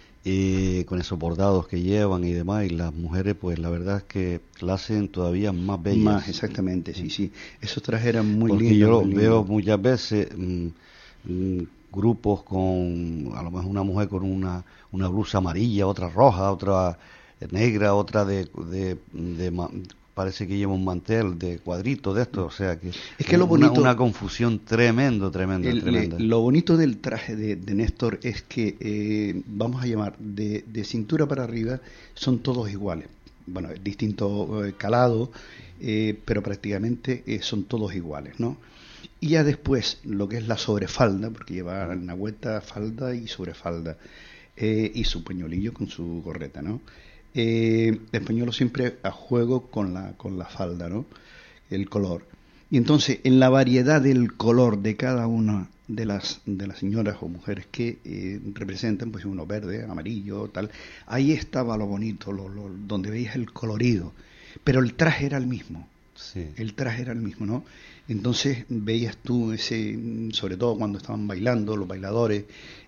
eh, con esos bordados que llevan y demás, y las mujeres, pues la verdad es que la hacen todavía más bellas. Más, exactamente, sí, sí. Esos trajes eran muy Porque lindos. yo muy veo lindos. muchas veces mmm, mmm, grupos con, a lo mejor una mujer con una, una blusa amarilla, otra roja, otra negra, otra de... de, de, de parece que lleva un mantel de cuadritos de esto, o sea que es que lo bonito, una, una confusión tremendo, tremenda, el, tremenda. Le, lo bonito del traje de, de Néstor es que, eh, vamos a llamar, de, de cintura para arriba son todos iguales. Bueno, distinto eh, calado, eh, pero prácticamente eh, son todos iguales, ¿no? Y ya después, lo que es la sobrefalda, porque lleva una vuelta, falda y sobrefalda, eh, y su pañuelillo con su gorreta, ¿no? Eh, el pañuelo siempre a juego con la con la falda, ¿no? El color. Y entonces, en la variedad del color de cada una de las de las señoras o mujeres que eh, representan, pues uno verde, amarillo, tal, ahí estaba lo bonito, lo, lo, donde veías el colorido, pero el traje era el mismo. Sí. El traje era el mismo, ¿no? Entonces veías tú ese, sobre todo cuando estaban bailando los bailadores,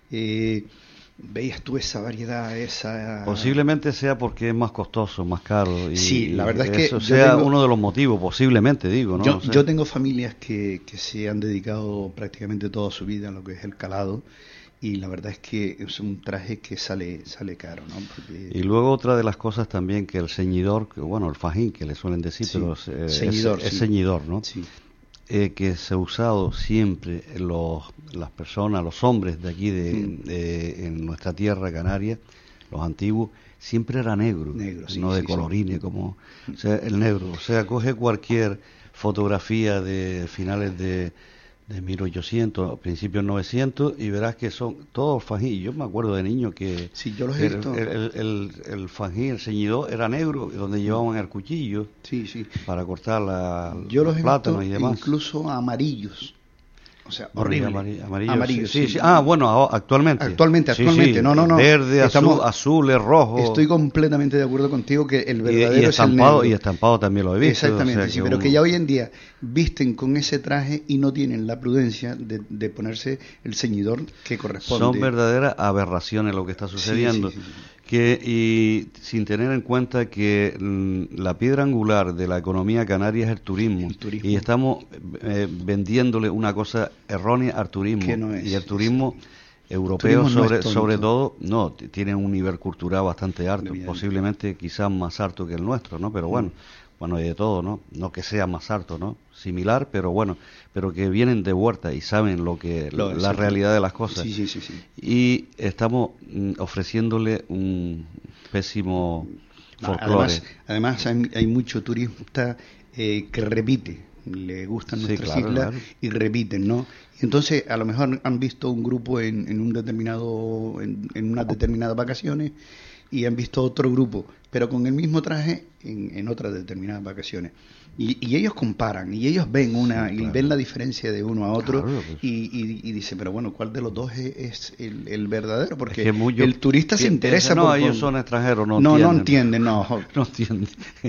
eh, veías tú esa variedad, esa... Posiblemente sea porque es más costoso, más caro. Y, sí, la verdad es que... Eso sea tengo, uno de los motivos, posiblemente, digo, ¿no? Yo, o sea, yo tengo familias que, que se han dedicado prácticamente toda su vida a lo que es el calado, y la verdad es que es un traje que sale sale caro, ¿no? Porque... Y luego otra de las cosas también, que el ceñidor, que, bueno, el fajín, que le suelen decir, sí, pero eh, ceñidor, es, es sí. ceñidor, ¿no? Sí. Eh, que se ha usado siempre los, las personas, los hombres de aquí, de, mm. de, en nuestra tierra canaria, los antiguos, siempre era negro, negro sí, no de sí, colorines, sí. como, o sea, el negro. O sea, coge cualquier fotografía de finales de, de mil ochocientos, principios novecientos, y verás que son todos fajín. Yo me acuerdo de niño que sí, yo los he el, visto. el, el, el, el fajín, el ceñidor, era negro, donde llevaban el cuchillo sí, sí. para cortar la, yo los los he plátanos visto y demás. Incluso amarillos. O sea, horrible. Amarillo, amarillo, amarillo sí, sí. sí. Ah, bueno, actualmente. Actualmente, sí, actualmente. Sí. No, no, no. Verde, Estamos, azul, azules, rojos. Estoy completamente de acuerdo contigo que el verdadero y, y estampado, es el negro. Y estampado también lo he visto. Exactamente, o sea, sí, que pero uno... que ya hoy en día visten con ese traje y no tienen la prudencia de, de ponerse el ceñidor que corresponde. Son verdaderas aberraciones lo que está sucediendo. Sí, sí, sí, sí. Que, y sin tener en cuenta que mm, la piedra angular de la economía canaria es el turismo, el turismo. y estamos eh, vendiéndole una cosa errónea al turismo, que no es, y el turismo es, europeo turismo sobre no es sobre todo no tiene un nivel cultural bastante alto, Bien. posiblemente quizás más alto que el nuestro, ¿no? Pero bueno, mm. bueno, hay de todo, ¿no? No que sea más alto, ¿no? Similar, pero bueno, pero que vienen de vuelta y saben lo que lo, la realidad de las cosas. Sí, sí, sí, sí. Y estamos mm, ofreciéndole un pésimo folclore. Además, además hay, hay mucho turista eh, que repite, le gustan sí, nuestras claro, islas claro. y repiten, ¿no? Entonces, a lo mejor han visto un grupo en, en un determinado, en, en unas determinadas vacaciones, y han visto otro grupo, pero con el mismo traje en, en otras determinadas vacaciones. Y, y ellos comparan, y ellos ven una sí, claro. y ven la diferencia de uno a otro, claro, pues. y, y, y dicen, pero bueno, ¿cuál de los dos es, es el, el verdadero? Porque es mucho, el turista se interesa no, por... ellos son extranjeros, no, no entienden. No, entienden, no. No entienden.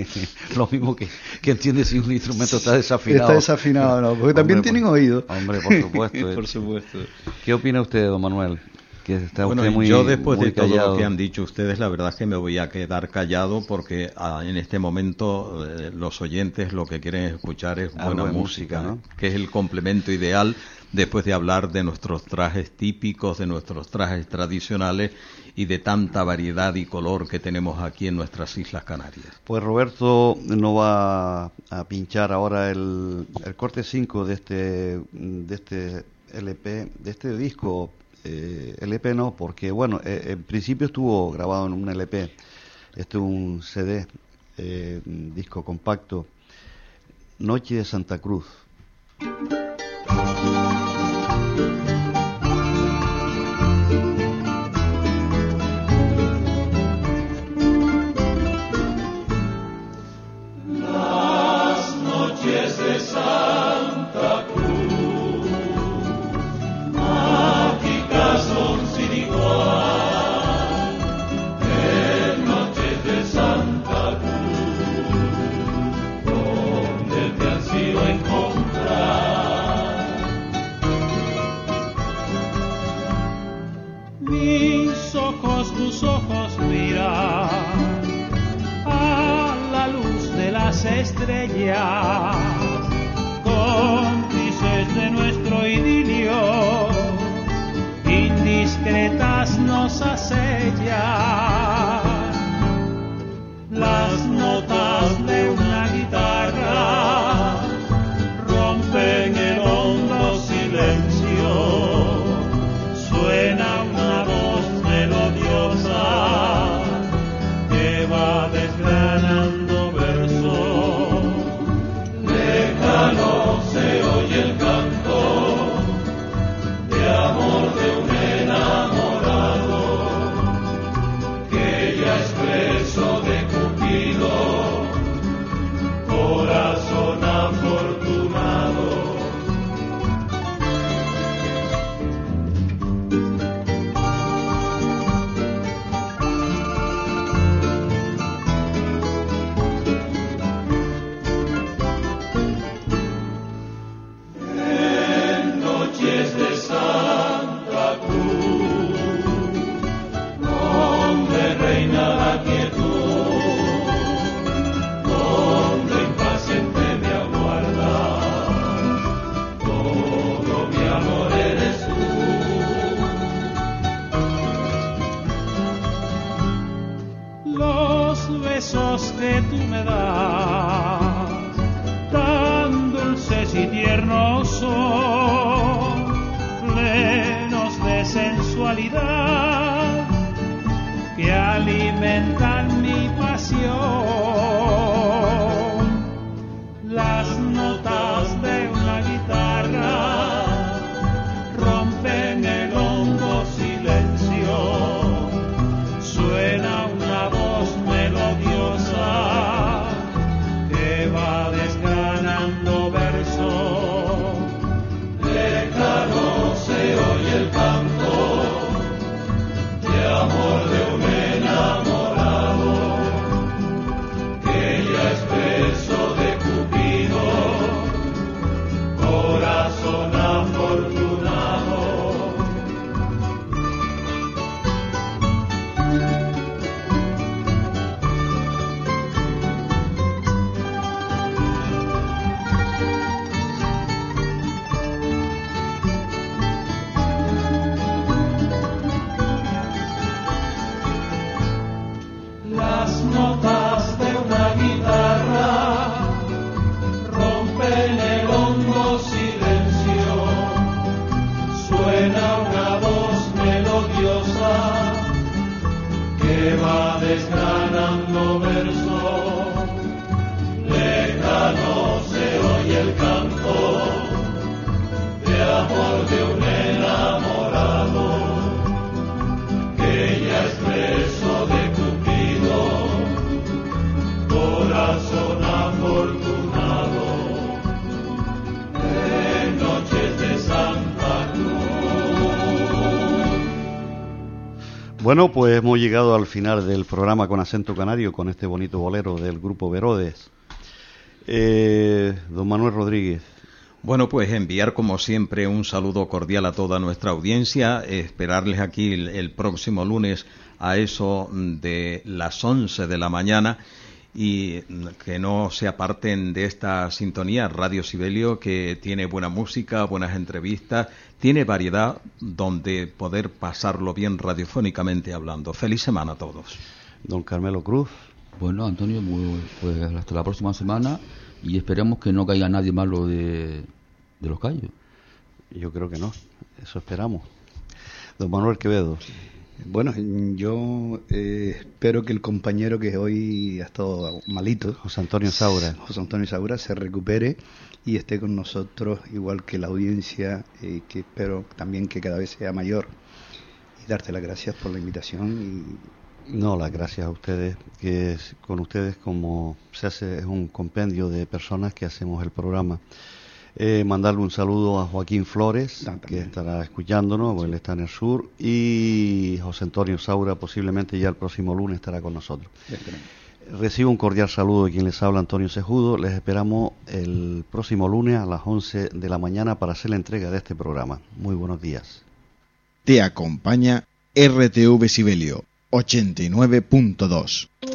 Lo mismo que, que entiende si un instrumento está desafinado. Está desafinado, no, porque hombre, también por, tienen oído. Hombre, por supuesto. Por supuesto. ¿Qué opina usted, don Manuel? que está bueno, usted muy yo después muy de todo callado. lo que han dicho ustedes, la verdad es que me voy a quedar callado porque ah, en este momento eh, los oyentes lo que quieren escuchar es buena Algo de música, música, ¿no? que es el complemento ideal después de hablar de nuestros trajes típicos, de nuestros trajes tradicionales y de tanta variedad y color que tenemos aquí en nuestras Islas Canarias. Pues Roberto nos va a pinchar ahora el, el corte cinco de este de este L P, de este disco. Eh, L P no, porque bueno, eh, en principio estuvo grabado en un L P, este es un C D, eh, un disco compacto, Noche de Santa Cruz. Las noches de Santa Cruz, mágicas son sin igual, en noches de Santa Cruz, donde te han sido encontrar. Mis ojos, tus ojos miran a la luz de las estrellas, cómplices de nuestro idilio, indiscretas nos asellan. Las notas de una guitarra rompen el hondo silencio, suena una voz melodiosa que va desgranando versos. Lejano se oye el canto de amor de un enamorado que ya es preso de Cupido, corazón afortunado. En noches de Santa Cruz, donde reina la quietud, donde impaciente me aguarda, todo mi amor eres tú. Los besos que tú me das, tan dulces y tiernos son, plenos de sensualidad, que alimentan mi pasión. Las notas de una guitarra rompen el hondo silencio, suena una voz melodiosa que va desgranando versos. Lejano se oye el canto de amor de un enamorado que ya es preso de Cupido, corazón afortunado. Las notas de una guitarra rompen el hondo silencio, suena una voz melodiosa que va desgranando versos. Lejano se oye el canto de amor de un enamorado que ya es preso de Cupido, corazón afortunado. En noches de Santa Cruz. Bueno, pues hemos llegado al final del programa con acento canario, con este bonito bolero del grupo Verodes. Eh, don Manuel Rodríguez. Bueno, pues enviar como siempre un saludo cordial a toda nuestra audiencia, esperarles aquí el, el próximo lunes a eso de las once de la mañana y que no se aparten de esta sintonía. Radio Sibelio, que tiene buena música, buenas entrevistas, tiene variedad donde poder pasarlo bien radiofónicamente hablando. Feliz semana a todos. Don Carmelo Cruz. Bueno, Antonio, pues hasta la próxima semana y esperemos que no caiga nadie malo de, de los callos. Yo creo que no, eso esperamos. Don Manuel Quevedo. Bueno, yo eh, espero que el compañero que hoy ha estado malito, José Antonio Saura, José Antonio Saura, se recupere y esté con nosotros, igual que la audiencia, eh, que espero también que cada vez sea mayor. Y darte las gracias por la invitación. Y... No, las gracias a ustedes, que es, con ustedes como se hace, es un compendio de personas que hacemos el programa. Eh, mandarle un saludo a Joaquín Flores, ah, que estará escuchándonos, sí. Él está en el sur, y José Antonio Saura posiblemente ya el próximo lunes estará con nosotros. Recibo un cordial saludo de quien les habla, Antonio Cejudo. Les esperamos el próximo lunes a las once de la mañana para hacer la entrega de este programa. Muy buenos días. Te acompaña R T V Sibelio ochenta y nueve punto dos.